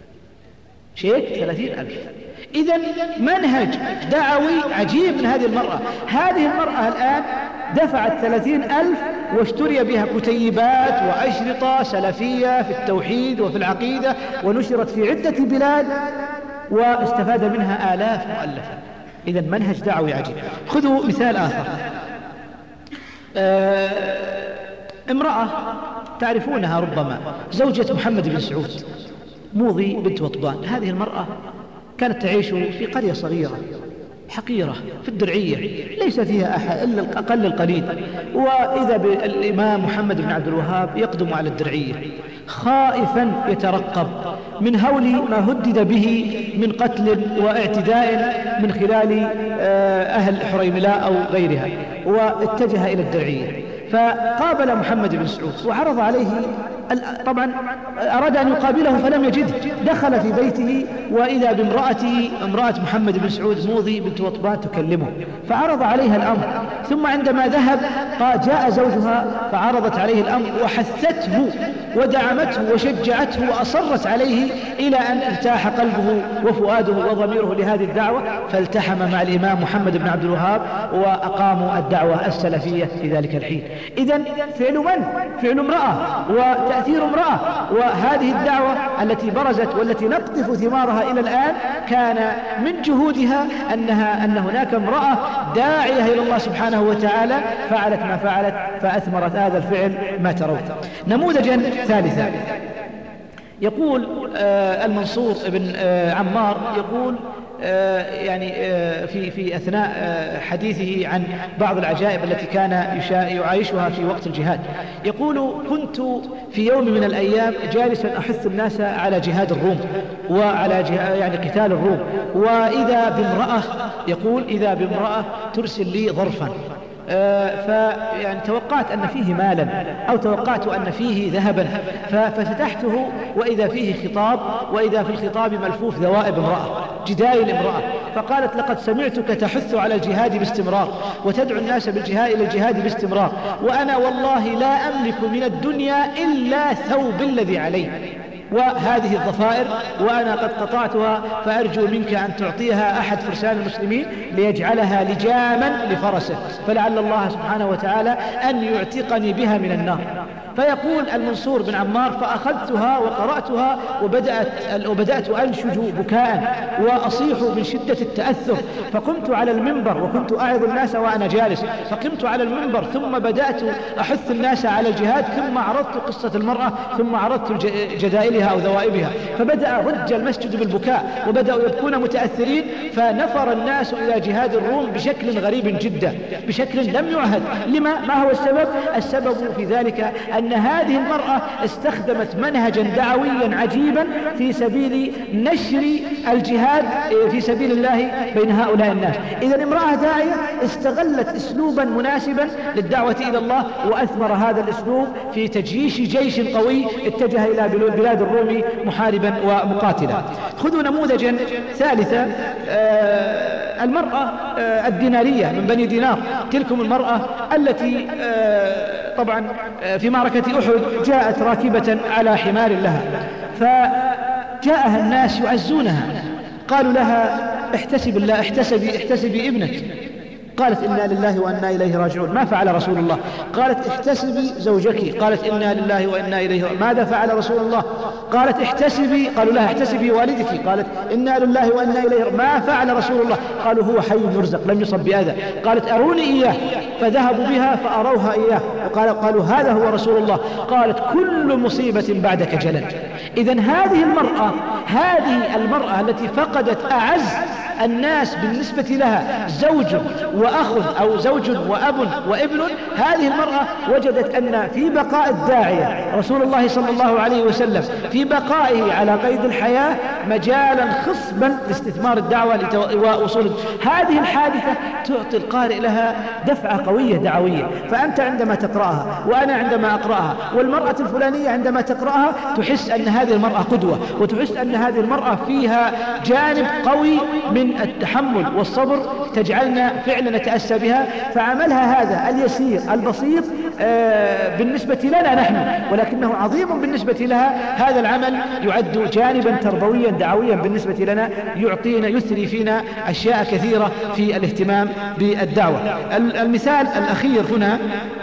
شيك 30,000. إذن منهج دعوي عجيب من هذه المرأة. هذه المرأة الآن دفعت 30,000 واشتري بها كتيبات وأشرطة سلفية في التوحيد وفي العقيدة، ونشرت في عدة بلاد واستفاد منها آلاف مؤلفة. إذن منهج دعوي عجيب. خذوا مثال آخر. امرأة تعرفونها ربما، زوجة محمد بن سعود، موضي بنت وطبان. هذه المرأة كانت تعيش في قرية صغيرة حقيرة في الدرعية، ليس فيها أحد إلا الأقل القليل. وإذا بالإمام محمد بن عبد الوهاب يقدم على الدرعية خائفا يترقب من هول ما هدد به من قتل واعتداء من خلال أهل حريملاء أو غيرها، واتجه إلى الدرعية. فقابل محمد بن سعود وعرض عليه، طبعا أراد أن يقابله فلم يجده، دخل في بيته وإذا بامرأته، امرأة محمد بن سعود موضي بنت وطبان تكلمه، فعرض عليها الأمر. ثم عندما ذهب جاء زوجها فعرضت عليه الأمر وحثته ودعمته وشجعته وأصرت عليه إلى أن ارتاح قلبه وفؤاده وضميره لهذه الدعوة، فالتحم مع الإمام محمد بن عبد الوهاب وأقاموا الدعوة السلفية في ذلك الحين. إذن فعل من؟ فعل امرأة وتأثير امرأة. وهذه الدعوة التي برزت والتي نقطف ثمارها إلى الآن كان من جهودها أن هناك امرأة داعية إلى الله سبحانه وتعالى فعلت ما فعلت فأثمرت هذا الفعل ما ترون. نموذجا ثالثا، يقول المنصور بن عمار، يقول يعني في أثناء حديثه عن بعض العجائب التي كان يعايشها في وقت الجهاد، يقول كنت في يوم من الأيام جالسا أحث الناس على جهاد الروم وعلى يعني قتال الروم، وإذا بامرأة، يقول إذا بامرأة ترسل لي ظرفا فيعني توقعت أن فيه مالا أو توقعت أن فيه ذهبا، ففتحته وإذا فيه خطاب، وإذا في الخطاب ملفوف ذوائب امرأة، جدايل امرأة. فقالت: لقد سمعتك تحث على الجهاد باستمرار وتدعو الناس بالجهاد إلى الجهاد باستمرار، وأنا والله لا أملك من الدنيا إلا ثوب الذي علي وهذه الضفائر، وأنا قد قطعتها، فأرجو منك أن تعطيها أحد فرسان المسلمين ليجعلها لجاما لفرسه، فلعل الله سبحانه وتعالى أن يعتقني بها من النار. فيقول المنصور بن عمار: فأخذتها وقرأتها وبدأت أنشج بكاء وأصيح من شدة التأثر، فقمت على المنبر وكنت أعظ الناس وأنا جالس، فقمت على المنبر ثم بدأت أحث الناس على الجهاد، ثم عرضت قصة المرأة، ثم عرضت جدائلها أو ذوائبها، فبدأ رج المسجد بالبكاء وبدأوا يبكون متأثرين، فنفر الناس إلى جهاد الروم بشكل غريب جدا، بشكل لم يعهد. ما هو السبب؟ السبب في ذلك أن هذه المرأة استخدمت منهجا دعويا عجيبا في سبيل نشر الجهاد في سبيل الله بين هؤلاء الناس. إذا امرأة داعية استغلت أسلوبا مناسبا للدعوة إلى الله، وأثمر هذا الأسلوب في تجيش جيش قوي اتجه إلى بلاد الروم محاربا ومقاتلا. خذوا نموذجا ثالثا، المرأة الدينارية من بني دينار، تلكم المرأة التي طبعا في معركة أحد جاءت راكبة على حمار لها، فجاءها الناس يعزونها، قالوا لها: احتسب الله، احتسبي ابنك. قالت: إنا لله وإنا إليه راجعون. ما فعل رسول الله؟ قالت: احتسبي زوجك. قالت: إنا لله وإنا إليه راجعون. ماذا فعل رسول الله؟ قالت: احتسبي. قالوا لها: احتسبي والدك. قالت: إنا لله وإنا إليه راجعون. ما فعل رسول الله؟ قالوا: هو حي يرزق لم يصب بأذى. قالت: أروني إياه. فذهبوا بها فأروها إياه، قالوا: هذا هو رسول الله. قالت: كل مصيبة بعدك جلل. إذن هذه المرأة التي فقدت أعز الناس بالنسبة لها، زوج وأخ أو زوج وأب وابن، هذه المرأة وجدت أن في بقاء الداعية رسول الله صلى الله عليه وسلم، في بقائه على قيد الحياة، مجالا خصبا لاستثمار الدعوة ووصول. هذه الحادثة تعطي القارئ لها دفعة قوية دعوية. فأنت عندما تقرأها وأنا عندما أقرأها والمرأة الفلانية عندما تقرأها تحس أن هذه المرأة قدوة، وتحس أن هذه المرأة فيها جانب قوي من التحمل والصبر تجعلنا فعلا نتأسى بها. فعملها هذا اليسير البسيط بالنسبة لنا نحن، ولكنه عظيم بالنسبة لها. هذا العمل يعد جانبا تربويا دعويا بالنسبة لنا، يثري فينا أشياء كثيرة في الاهتمام بالدعوة. المثال الأخير هنا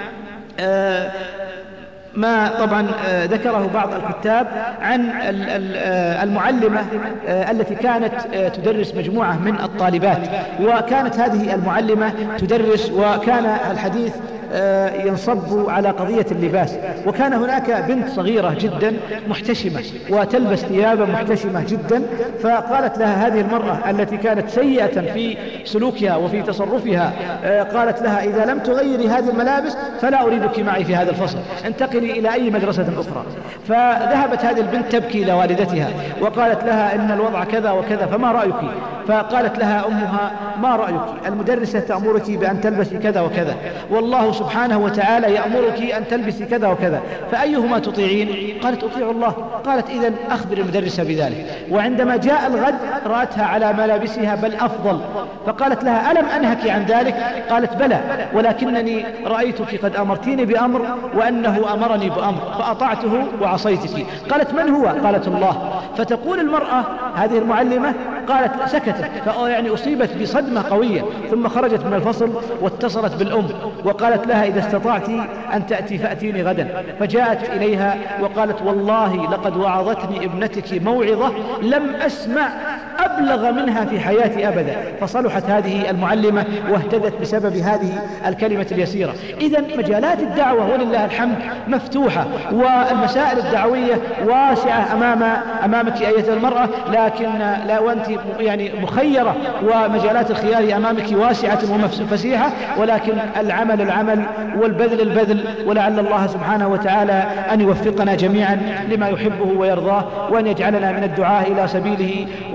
ما طبعا ذكره بعض الكتاب عن المعلمة التي كانت تدرس مجموعة من الطالبات، وكانت هذه المعلمة تدرس، وكان الحديث ينصب على قضية اللباس، وكان هناك بنت صغيرة جدا محتشمة وتلبس ثيابا محتشمة جدا، فقالت لها هذه المرأة التي كانت سيئة في سلوكها وفي تصرفها، قالت لها: إذا لم تغيري هذه الملابس فلا أريدك معي في هذا الفصل، انتقلي إلى أي مدرسة أخرى. فذهبت هذه البنت تبكي إلى والدتها وقالت لها: إن الوضع كذا وكذا، فما رأيك؟ فقالت لها أمها: ما رأيك؟ المدرسة تأمرك بأن تلبسي كذا وكذا، والله سبحانه وتعالى يأمرك أن تلبسي كذا وكذا، فأيهما تطيعين؟ قالت: أطيع الله. قالت: إذن أخبر المدرسة بذلك. وعندما جاء الغد رأتها على ملابسها بل أفضل، فقالت لها: ألم أنهك عن ذلك؟ قالت: بلى، ولكنني رأيتك قد أمرتيني بأمر وأنه أمرني بأمر فأطعته وعصيتك. قالت: من هو؟ قالت: الله. فتقول المرأة هذه المعلمة قالت: سكتت، يعني أصيبت بصدمة قوية، ثم خرجت من الفصل واتصلت بالأم وقالت لها: إذا استطعت أن تأتي فأتيني غدا. فجاءت إليها وقالت: والله لقد وعظتني ابنتك موعظة لم أسمع أبلغ منها في حياتي أبدا. فصلحت هذه المعلمة واهتدت بسبب هذه الكلمة اليسيرة. إذن مجالات الدعوة ولله الحمد مفتوحة، والمسائل الدعوية واسعة أمامك أيتها المرأة، لكن لا وأنت يعني مخيرة، ومجالات الخيار أمامك واسعة وفسيحة، ولكن العمل والبذل البذل، ولعل الله سبحانه وتعالى أن يوفقنا جميعا لما يحبه ويرضاه، وأن يجعلنا من الدعاء إلى سبيله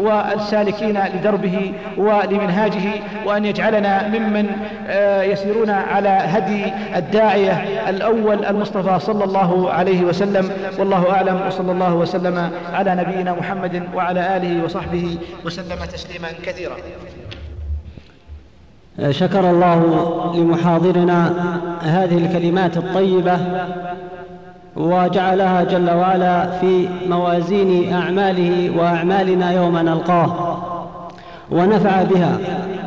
السالكين لدربه ولمنهاجه، وأن يجعلنا ممن يسيرون على هدي الداعية الأول المصطفى صلى الله عليه وسلم. والله أعلم، وصلى الله وسلم على نبينا محمد وعلى آله وصحبه وسلم تسليما كثيرا. شكر الله لمحاضرنا هذه الكلمات الطيبة، وجعلها جل وعلا في موازين أعماله وأعمالنا يوم نلقاه، ونفع بها.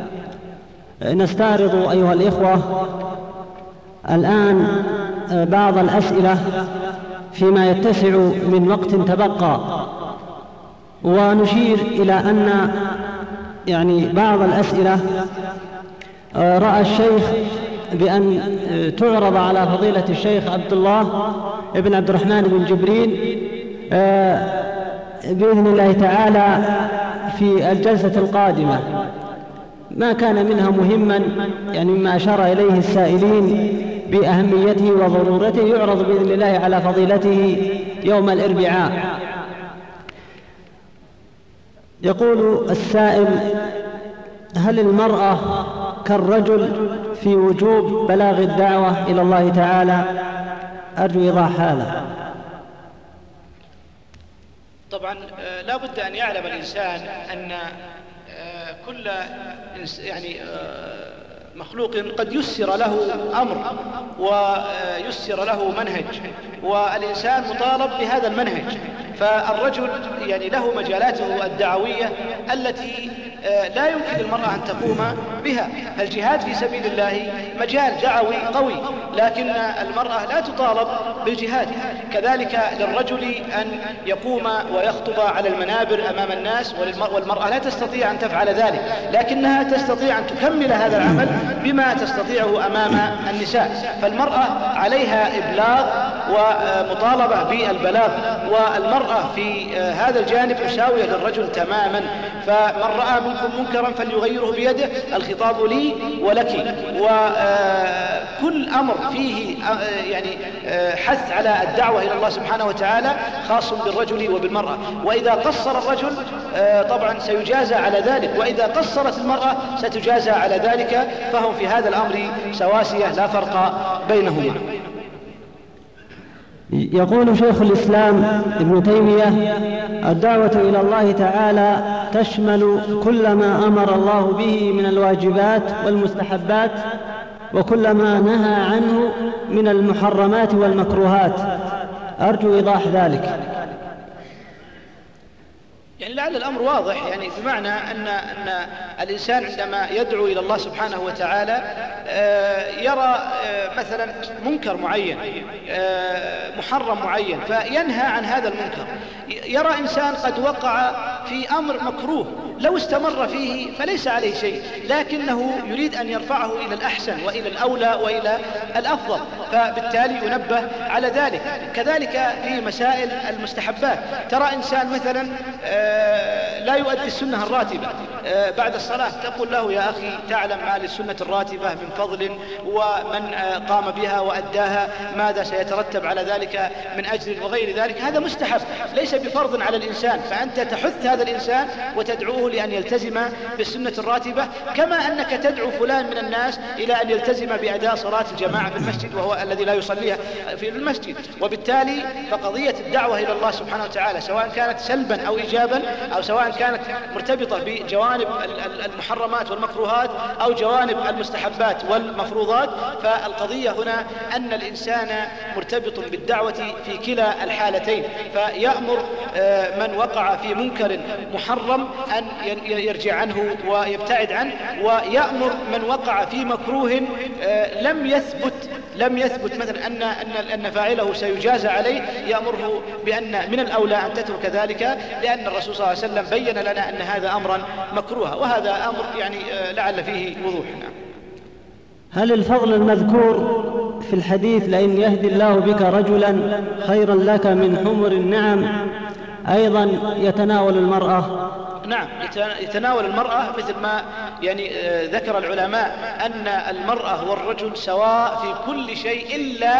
نستعرض أيها الإخوة الآن بعض الأسئلة فيما يتسع من وقت تبقى، ونشير إلى أن بعض الأسئلة رأى الشيخ بأن تعرض على فضيلة الشيخ عبد الله بن عبد الرحمن بن جبرين بإذن الله تعالى في الجلسة القادمة، ما كان منها مهما مما أشار إليه السائلين بأهميته وضرورته يعرض بإذن الله على فضيلته يوم الأربعاء. يقول السائل: هل المرأة كالرجل في وجوب بلاغ الدعوة إلى الله تعالى؟ أرجو إيضاح هذا. طبعا لا بد أن يعلم الإنسان أن كل مخلوق قد يسر له أمر ويسر له منهج، والإنسان مطالب بهذا المنهج. فالرجل له مجالاته الدعوية التي لا يمكن للمرأة أن تقوم بها. الجهاد في سبيل الله مجال دعوي قوي، لكن المرأة لا تطالب بالجهاد. كذلك للرجل أن يقوم ويخطب على المنابر أمام الناس، والمرأة لا تستطيع أن تفعل ذلك، لكنها تستطيع أن تكمل هذا العمل بما تستطيعه أمام النساء. فالمرأة عليها إبلاغ ومطالبة بالبلاغ، والمرأة في هذا الجانب مساوية للرجل تماما. فمن رأى منكم منكرا فليغيره بيده، الخطاب لي ولك. وكل أمر فيه حث على الدعوة إلى الله سبحانه وتعالى خاص بالرجل وبالمرأة. وإذا قصر الرجل طبعا سيجازى على ذلك، وإذا قصرت المرأة ستجازى على ذلك، فهم في هذا الأمر سواسية لا فرق بينهما. يقول شيخ الإسلام ابن تيمية: الدعوة إلى الله تعالى تشمل كل ما أمر الله به من الواجبات والمستحبات، وكل ما نهى عنه من المحرمات والمكروهات. أرجو إيضاح ذلك. لعل الأمر واضح، بمعنى أن الإنسان عندما يدعو إلى الله سبحانه وتعالى يرى مثلا منكر معين، محرم معين، فينهى عن هذا المنكر. يرى إنسان قد وقع في أمر مكروه، لو استمر فيه فليس عليه شيء، لكنه يريد أن يرفعه إلى الأحسن وإلى الأولى وإلى الأفضل، فبالتالي ينبه على ذلك. كذلك في مسائل المستحبات، ترى إنسان مثلا لا يؤدي السنة الراتبة بعد الصلاة، تقول له: يا أخي تعلم ما للسنة الراتبة من فضل، ومن قام بها وأداها ماذا سيترتب على ذلك من أجر وغير ذلك. هذا مستحب ليس بفرض على الإنسان، فأنت تحث هذا الإنسان وتدعوه لأن يلتزم بالسنة الراتبة، كما أنك تدعو فلان من الناس إلى أن يلتزم بأداء صلاة الجماعة في المسجد، وهو الذي لا يصليها في المسجد. وبالتالي فقضية الدعوة إلى الله سبحانه وتعالى سواء كانت سلبا أو إيجابا، أو سواء كانت مرتبطة بجوانب المحرمات والمكروهات أو جوانب المستحبات والمفروضات، فالقضية هنا أن الإنسان مرتبط بالدعوة في كلا الحالتين. فيأمر من وقع في منكر محرم أن يرجع عنه ويبتعد عنه، ويأمر من وقع في مكروه لم يثبت مثلا أن فاعله سيجازى عليه، يأمره بأن من الأولى أن تترك ذلك، لأن الرسول صلى الله عليه وسلم بين لنا أن هذا أمرا مكروها، وهذا أمر لعل فيه وضوح. هل الفضل المذكور في الحديث لئن يهدي الله بك رجلا خيرا لك من حمر النعم أيضا يتناول المرأة؟ نعم، يتناول المرأة مثل ما ذكر العلماء أن المرأة والرجل سواء في كل شيء إلا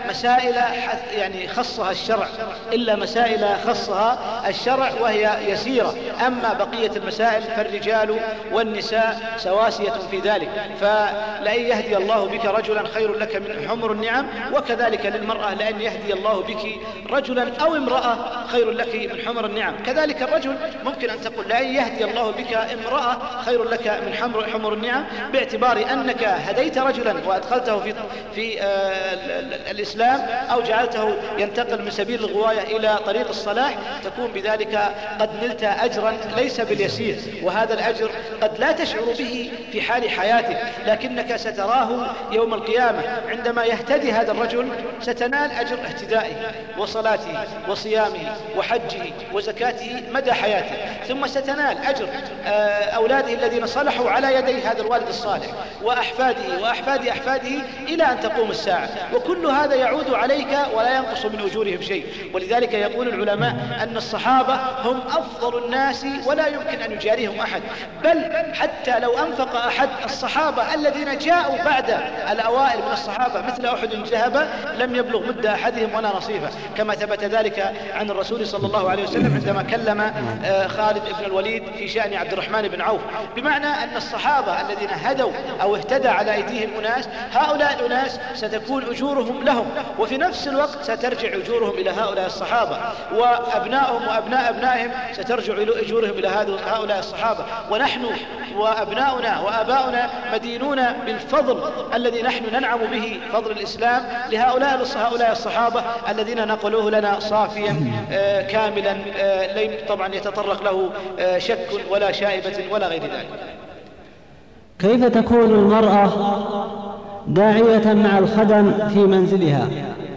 مسائل يعني خصها الشرع، إلا مسائل خصها الشرع وهي يسيرة، أما بقية المسائل فالرجال والنساء سواسية في ذلك. فلأن يهدي الله بك رجلا خير لك من حمر النعم، وكذلك للمرأة لأن يهدي الله بك رجلا أو امرأة خير لك من حمر النعم. كذلك الرجل ممكن أن تقول لأن يهدي الله بك امرأة خير لك من حمر النعم، باعتبار أنك هديت رجلا وأدخلته في الإسلام أو جعلته ينتقل من سبيل الغواية إلى طريق الصلاح، تكون بذلك قد نلت أجرا ليس باليسير، وهذا الأجر قد لا تشعر به في حال حياتك، لكنك ستراه يوم القيامة عندما يهتدي هذا الرجل، ستنال أجر اهتدائه وصلاته وصيامه وحجه وزكاته مدى حياته، ثم ستنال أجر أولاده الذين صلحوا على يدي هذا الوالد الصالح وأحفاده وأحفاد أحفاده إلى أن تقوم الساعة، وكل هذا يعود عليك ولا ينقص من أجورهم شيء. ولذلك يقول العلماء أن الصحابة هم أفضل الناس ولا يمكن أن يجاريهم أحد، بل حتى لو أنفق أحد الصحابة الذين جاءوا بعد الأوائل من الصحابة مثل أحد ذهب لم يبلغ مد أحدهم ولا نصيفه، كما ثبت ذلك عن الرسول صلى الله عليه وسلم عندما كلم خالد بن الوليد في شأن عبد الرحمن بن عوف، بمعنى أن الصحابة الذين هدوا أو اهتدى على أيديهم أناس، هؤلاء الأناس ستكون أجورهم لهم، وفي نفس الوقت سترجع أجورهم إلى هؤلاء الصحابة، وأبنائهم وأبناء أبنائهم سترجع أجورهم إلى هؤلاء الصحابة، ونحن وأبناؤنا وآباؤنا مدينون بالفضل الذي نحن ننعم به، فضل الإسلام لهؤلاء الصحابة الذين نقلوه لنا صافيا كاملا، لن طبعا يتطرق له شك ولا شائبة ولا غير ذلك. كيف تكون المرأة داعية مع الخدم في منزلها؟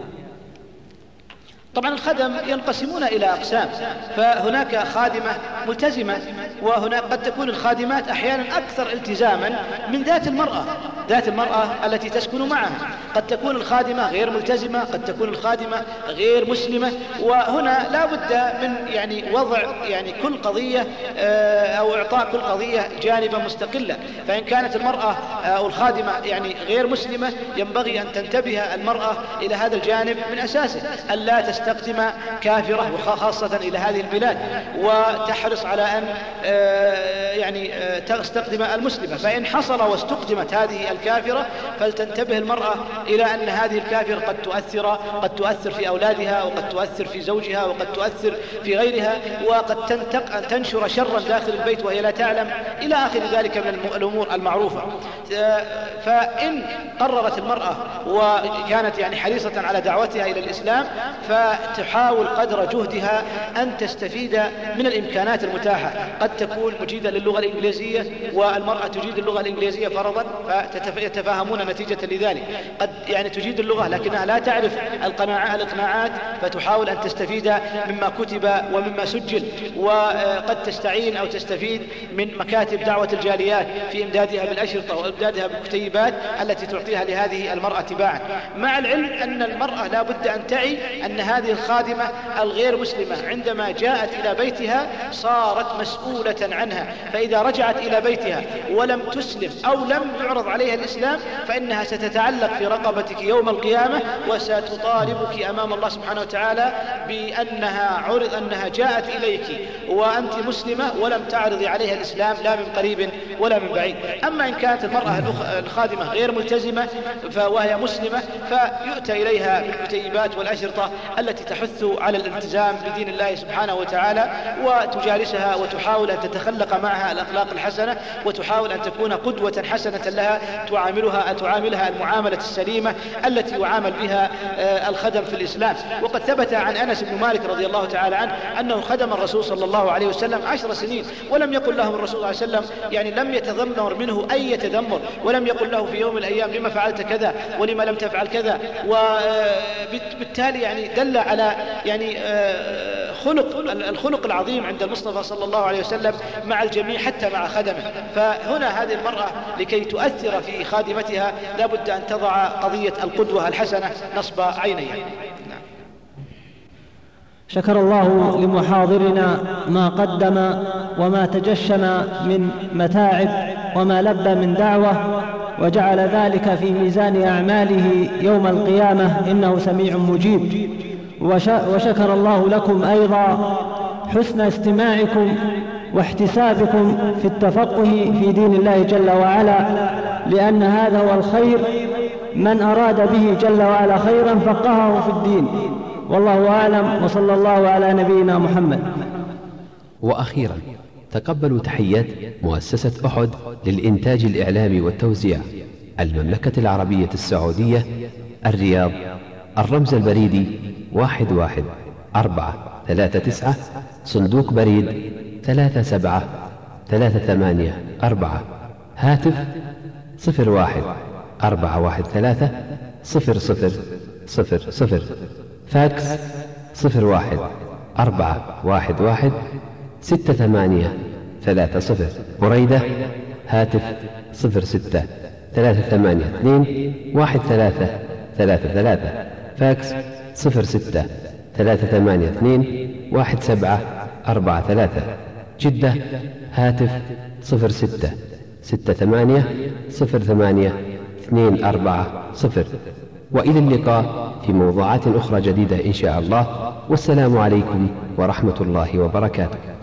طبعا الخدم ينقسمون إلى أقسام، فهناك خادمة ملتزمة، وهناك قد تكون الخادمات أحيانا أكثر التزاما من ذات المرأة التي تسكن معها. قد تكون الخادمة غير ملتزمة، قد تكون الخادمة غير مسلمة، وهنا لا بد من يعني وضع يعني كل قضية أو إعطاء كل قضية جانبا مستقلة. فإن كانت المرأة أو الخادمة يعني غير مسلمة، ينبغي أن تنتبه المرأة إلى هذا الجانب من أساسه، ألا تستخدم كافرة وخاصة إلى هذه البلاد، وتحرص على أن يعني تستخدم المسلمة. فإن حصل واستخدمت هذه الكافرة فلتنتبه المرأة إلى أن هذه الكافرة قد تؤثر في أولادها، وقد تؤثر في زوجها، وقد تؤثر في غيرها، وقد تنشر شرا داخل البيت وهي لا تعلم، إلى آخر ذلك من الأمور المعروفة. فإن قررت المرأة وكانت يعني حريصة على دعوتها إلى الإسلام، فتحاول قدر جهدها أن تستفيد من الإمكانات المتاحة. قد تكون مجيدة للغة الإنجليزية، والمرأة تجيد اللغة الإنجليزية فرضا فيتفاهمون نتيجة لذلك. قد يعني تجيد اللغة لكنها لا تعرف الإقناعات، فتحاول أن تستفيد مما كتب ومما سجل، وقد تستعين أو تستفيد من مكاتب دعوة الجاليات في إمدادها بالأشرطة وإمدادها بالكتيبات التي تعطيها لهذه المرأة تباعا، مع العلم أن المرأة لا بد أن تعي أن هذه الخادمة الغير مسلمة عندما جاءت إلى بيتها صارت مسؤولة عنها، فإذا رجعت إلى بيتها ولم تسلم أو لم يعرض عليها الإسلام فإنها ستتعلق في رقبتك يوم القيامة، وستطالبك أمام الله سبحانه وتعالى أنها جاءت إليك وأنت مسلمة ولم تعرضي عليها الإسلام لا من قريب ولا من بعيد. أما إن كانت المرأة الخادمة غير ملتزمة وهي مسلمة، فيؤتى إليها بالكتيبات والأشرطة التي تحث على الالتزام بدين الله سبحانه وتعالى، وتجالسها وتحاول أن تتخلق معها الأخلاق الحسنة، وتحاول أن تكون قدوة حسنة لها تعاملها المعاملة السليمة التي يعامل بها الخدم في الإسلام. وقد ثبت عن أنس بن مالك رضي الله تعالى عنه أنه خدم الرسول صلى الله عليه وسلم 10 سنين، ولم يقل لهم الرسول صلى الله عليه وسلم يعني لم يتذمر منه أي تذمر، ولم يقل له في يوم من الأيام لما فعلت كذا ولما لم تفعل كذا. وبالتالي يعني دل على يعني الخلق العظيم عند المصطفى صلى الله عليه وسلم مع الجميع حتى مع خدمه. فهنا هذه المرأة لكي تؤثر في خادمتها لا بد أن تضع قضية القدوة الحسنة نصب عينيها. شكر الله لمحاضرنا ما قدم وما تجشم من متاعب وما لبى من دعوة، وجعل ذلك في ميزان أعماله يوم القيامة، إنه سميع مجيب. وشكر الله لكم أيضا حسن استماعكم واحتسابكم في التفقه في دين الله جل وعلا، لأن هذا هو الخير، من أراد به جل وعلا خيرا فقهه في الدين. والله أعلم، وصلى الله على نبينا محمد. وأخيرا تقبلوا تحيات مؤسسة أحد للإنتاج الإعلامي والتوزيع، المملكة العربية السعودية، الرياض، الرمز البريدي 11439، صندوق بريد 37384، هاتف 01-413-0000، فاكس 01-411-6830، بريدة هاتف 06-382-1333، فاكس 06-382-1743، جدة هاتف 06-68-08-240. وإلى اللقاء في موضوعات أخرى جديدة إن شاء الله، والسلام عليكم ورحمة الله وبركاته.